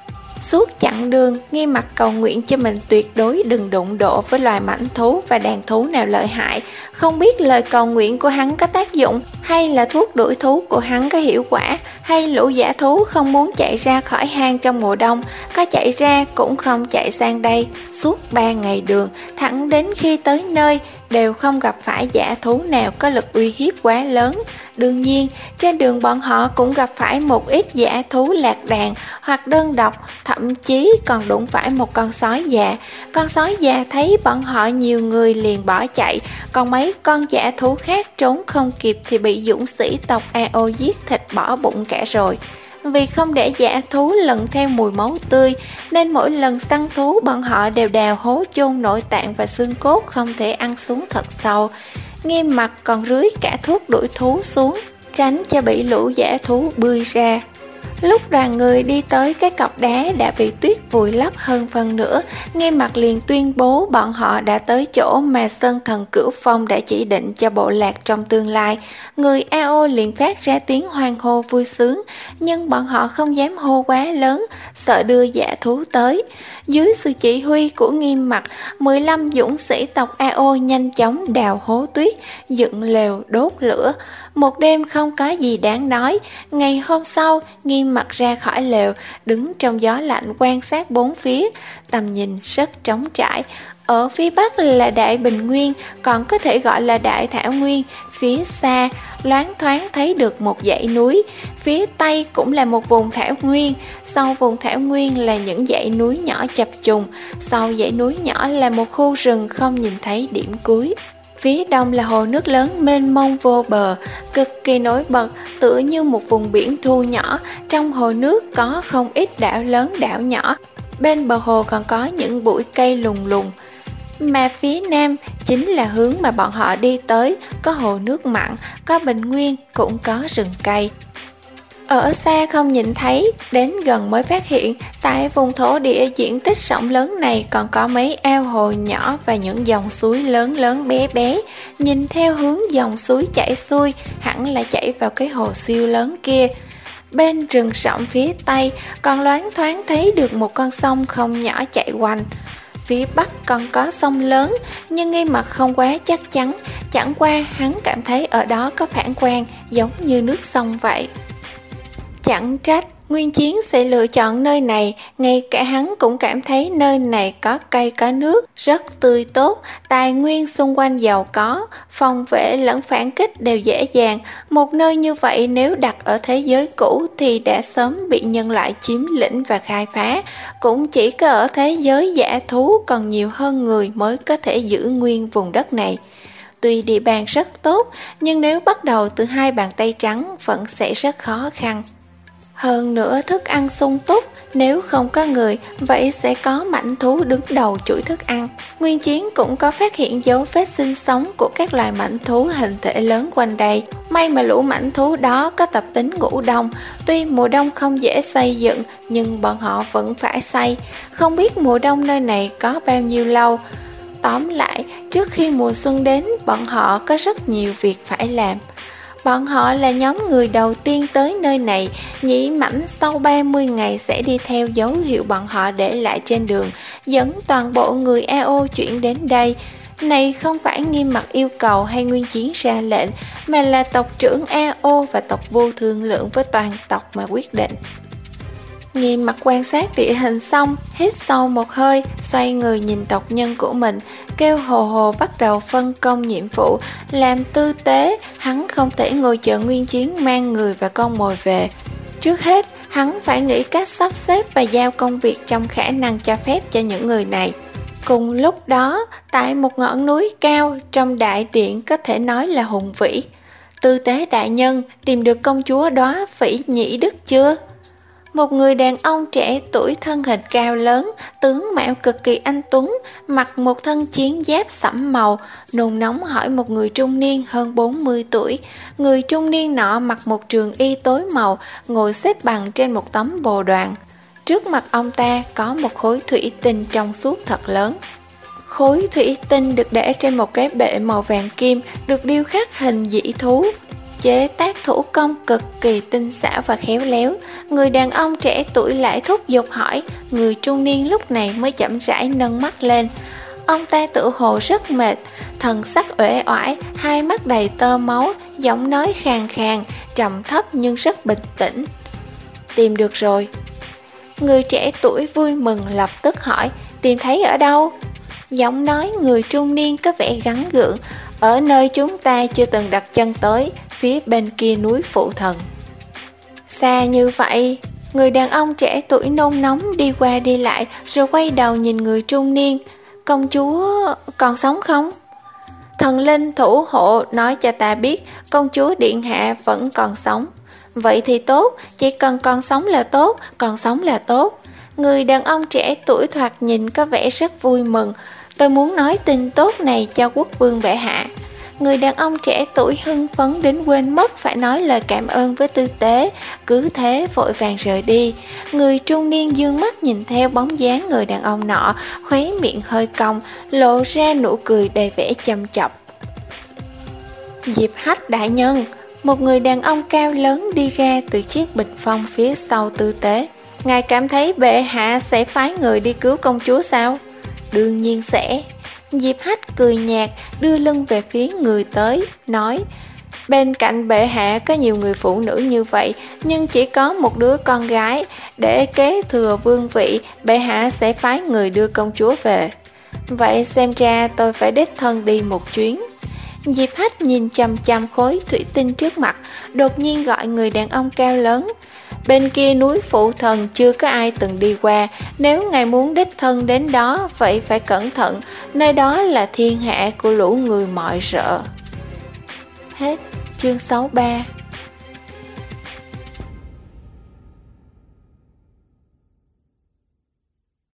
Suốt chặng đường, Nghiêm Mặc cầu nguyện cho mình tuyệt đối đừng đụng độ với loài mãnh thú và đàn thú nào lợi hại. Không biết lời cầu nguyện của hắn có tác dụng, hay là thuốc đuổi thú của hắn có hiệu quả, hay lũ dã thú không muốn chạy ra khỏi hang trong mùa đông, có chạy ra cũng không chạy sang đây. Suốt ba ngày đường, thẳng đến khi tới nơi, đều không gặp phải dã thú nào có lực uy hiếp quá lớn. Đương nhiên, trên đường bọn họ cũng gặp phải một ít dã thú lạc đàn hoặc đơn độc, thậm chí còn đụng phải một con sói già. Con sói già thấy bọn họ nhiều người liền bỏ chạy, còn mấy con dã thú khác trốn không kịp thì bị dũng sĩ tộc a ô giết thịt bỏ bụng cả rồi. Vì không để dã thú lần theo mùi máu tươi, nên mỗi lần săn thú bọn họ đều đào hố chôn nội tạng và xương cốt không thể ăn xuống thật sâu. Nghiêm Mặc còn rưới cả thuốc đuổi thú xuống, tránh cho bị lũ dã thú bươi ra. Lúc đoàn người đi tới cái cọc đá đã bị tuyết vùi lấp hơn phần nữa, Nghiêm Mặc liền tuyên bố bọn họ đã tới chỗ mà Sơn Thần Cửu Phong đã chỉ định cho bộ lạc trong tương lai. Người a ô liền phát ra tiếng hoan hô vui sướng, nhưng bọn họ không dám hô quá lớn, sợ đưa dã thú tới. Dưới sự chỉ huy của Nghiêm Mặc, mười lăm dũng sĩ tộc a ô nhanh chóng đào hố tuyết, dựng lều đốt lửa. Một đêm không có gì đáng nói. Ngày hôm sau, Nghiêm Mặc ra khỏi lều, đứng trong gió lạnh quan sát bốn phía. Tầm nhìn rất trống trải. Ở phía bắc là Đại Bình Nguyên, còn có thể gọi là Đại Thảo Nguyên. Phía xa, loáng thoáng thấy được một dãy núi. Phía tây cũng là một vùng thảo nguyên. Sau vùng thảo nguyên là những dãy núi nhỏ chập trùng. Sau dãy núi nhỏ là một khu rừng không nhìn thấy điểm cuối. Phía đông là hồ nước lớn mênh mông vô bờ, cực kỳ nổi bật, tựa như một vùng biển thu nhỏ. Trong hồ nước có không ít đảo lớn đảo nhỏ. Bên bờ hồ còn có những bụi cây lùng lùng. Mà phía nam chính là hướng mà bọn họ đi tới, có hồ nước mặn, có bình nguyên, cũng có rừng cây. Ở xa không nhìn thấy, đến gần mới phát hiện, tại vùng thổ địa diện tích rộng lớn này còn có mấy ao hồ nhỏ và những dòng suối lớn lớn bé bé. Nhìn theo hướng dòng suối chảy xuôi, hẳn là chảy vào cái hồ siêu lớn kia. Bên rừng rộng phía tây còn loáng thoáng thấy được một con sông không nhỏ chạy quanh. phía bắc còn có sông lớn, nhưng Nghi Mặc không quá chắc chắn, chẳng qua hắn cảm thấy ở đó có phản quang giống như nước sông vậy. Chẳng trách Nguyên Chiến sẽ lựa chọn nơi này, ngay cả hắn cũng cảm thấy nơi này có cây có nước, rất tươi tốt, tài nguyên xung quanh giàu có, phòng vệ lẫn phản kích đều dễ dàng. Một nơi như vậy nếu đặt ở thế giới cũ thì đã sớm bị nhân loại chiếm lĩnh và khai phá, cũng chỉ có ở thế giới dã thú còn nhiều hơn người mới có thể giữ nguyên vùng đất này. Tuy địa bàn rất tốt, nhưng nếu bắt đầu từ hai bàn tay trắng vẫn sẽ rất khó khăn. Hơn nữa thức ăn sung túc, nếu không có người, vậy sẽ có mãnh thú đứng đầu chuỗi thức ăn. Nguyên Chiến cũng có phát hiện dấu vết sinh sống của các loài mãnh thú hình thể lớn quanh đây. May mà lũ mãnh thú đó có tập tính ngủ đông, tuy mùa đông không dễ xây dựng, nhưng bọn họ vẫn phải xây. Không biết mùa đông nơi này có bao nhiêu lâu. Tóm lại, trước khi mùa xuân đến, bọn họ có rất nhiều việc phải làm. Bọn họ là nhóm người đầu tiên tới nơi này, Nhĩ Mãnh sau ba mươi ngày sẽ đi theo dấu hiệu bọn họ để lại trên đường, dẫn toàn bộ người a o chuyển đến đây. Này không phải Nghiêm Mặc yêu cầu hay Nguyên Chiến ra lệnh, mà là tộc trưởng a o và tộc Vu thương lượng với toàn tộc mà quyết định. Nghiêm Mặc quan sát địa hình xong, hít sâu một hơi, xoay người nhìn tộc nhân của mình, kêu hồ hồ bắt đầu phân công nhiệm vụ. Làm tư tế, hắn không thể ngồi chờ Nguyên Chiến mang người và con mồi về. Trước hết, hắn phải nghĩ cách sắp xếp và giao công việc trong khả năng cho phép cho những người này. Cùng lúc đó, tại một ngọn núi cao, trong đại điện có thể nói là hùng vĩ. Tư tế đại nhân, tìm được công chúa Đóa Phỉ Nhĩ Đức chưa? Một người đàn ông trẻ tuổi thân hình cao lớn, tướng mạo cực kỳ anh tuấn, mặc một thân chiến giáp sẫm màu, nôn nóng hỏi một người trung niên hơn bốn mươi tuổi. Người trung niên nọ mặc một trường y tối màu, ngồi xếp bằng trên một tấm bồ đoàn. Trước mặt ông ta có một khối thủy tinh trong suốt thật lớn. Khối thủy tinh được để trên một cái bệ màu vàng kim, được điêu khắc hình dĩ thú. Chế tác thủ công cực kỳ tinh xảo và khéo léo. Người đàn ông trẻ tuổi lại thúc giục hỏi. Người trung niên lúc này mới chậm rãi nâng mắt lên. Ông ta tự hồ rất mệt, thần sắc uể oải, hai mắt đầy tơ máu, giọng nói khàn khàn, trầm thấp nhưng rất bình tĩnh. Tìm được rồi. Người trẻ tuổi vui mừng lập tức hỏi. Tìm thấy ở đâu? Giọng nói người trung niên có vẻ gắn gượng. Ở nơi chúng ta chưa từng đặt chân tới, phía bên kia núi Phụ Thần. Xa như vậy. Người đàn ông trẻ tuổi nôn nóng đi qua đi lại, rồi quay đầu nhìn người trung niên. Công chúa còn sống không? Thần linh thủ hộ nói cho ta biết công chúa điện hạ vẫn còn sống. Vậy thì tốt, chỉ cần còn sống là tốt, còn sống là tốt. Người đàn ông trẻ tuổi thoạt nhìn có vẻ rất vui mừng. Tôi muốn nói tin tốt này cho quốc vương bệ hạ. Người đàn ông trẻ tuổi hưng phấn đến quên mất phải nói lời cảm ơn với tư tế, cứ thế vội vàng rời đi. Người trung niên dương mắt nhìn theo bóng dáng người đàn ông nọ, khóe miệng hơi cong, lộ ra nụ cười đầy vẻ châm chọc. Diệp Hách đại nhân, một người đàn ông cao lớn đi ra từ chiếc bình phong phía sau tư tế. Ngài cảm thấy bệ hạ sẽ phái người đi cứu công chúa sao? Đương nhiên sẽ. Diệp Hách cười nhạt, đưa lưng về phía người tới, nói. Bên cạnh bệ hạ có nhiều người phụ nữ như vậy, nhưng chỉ có một đứa con gái. Để kế thừa vương vị, bệ hạ sẽ phái người đưa công chúa về. Vậy xem ra tôi phải đích thân đi một chuyến. Diệp Hách nhìn chằm chằm khối thủy tinh trước mặt, đột nhiên gọi người đàn ông cao lớn. Bên kia núi Phụ Thần chưa có ai từng đi qua, nếu ngài muốn đích thân đến đó, vậy phải cẩn thận, nơi đó là thiên hạ của lũ người mọi rợ. Hết chương sáu mươi ba.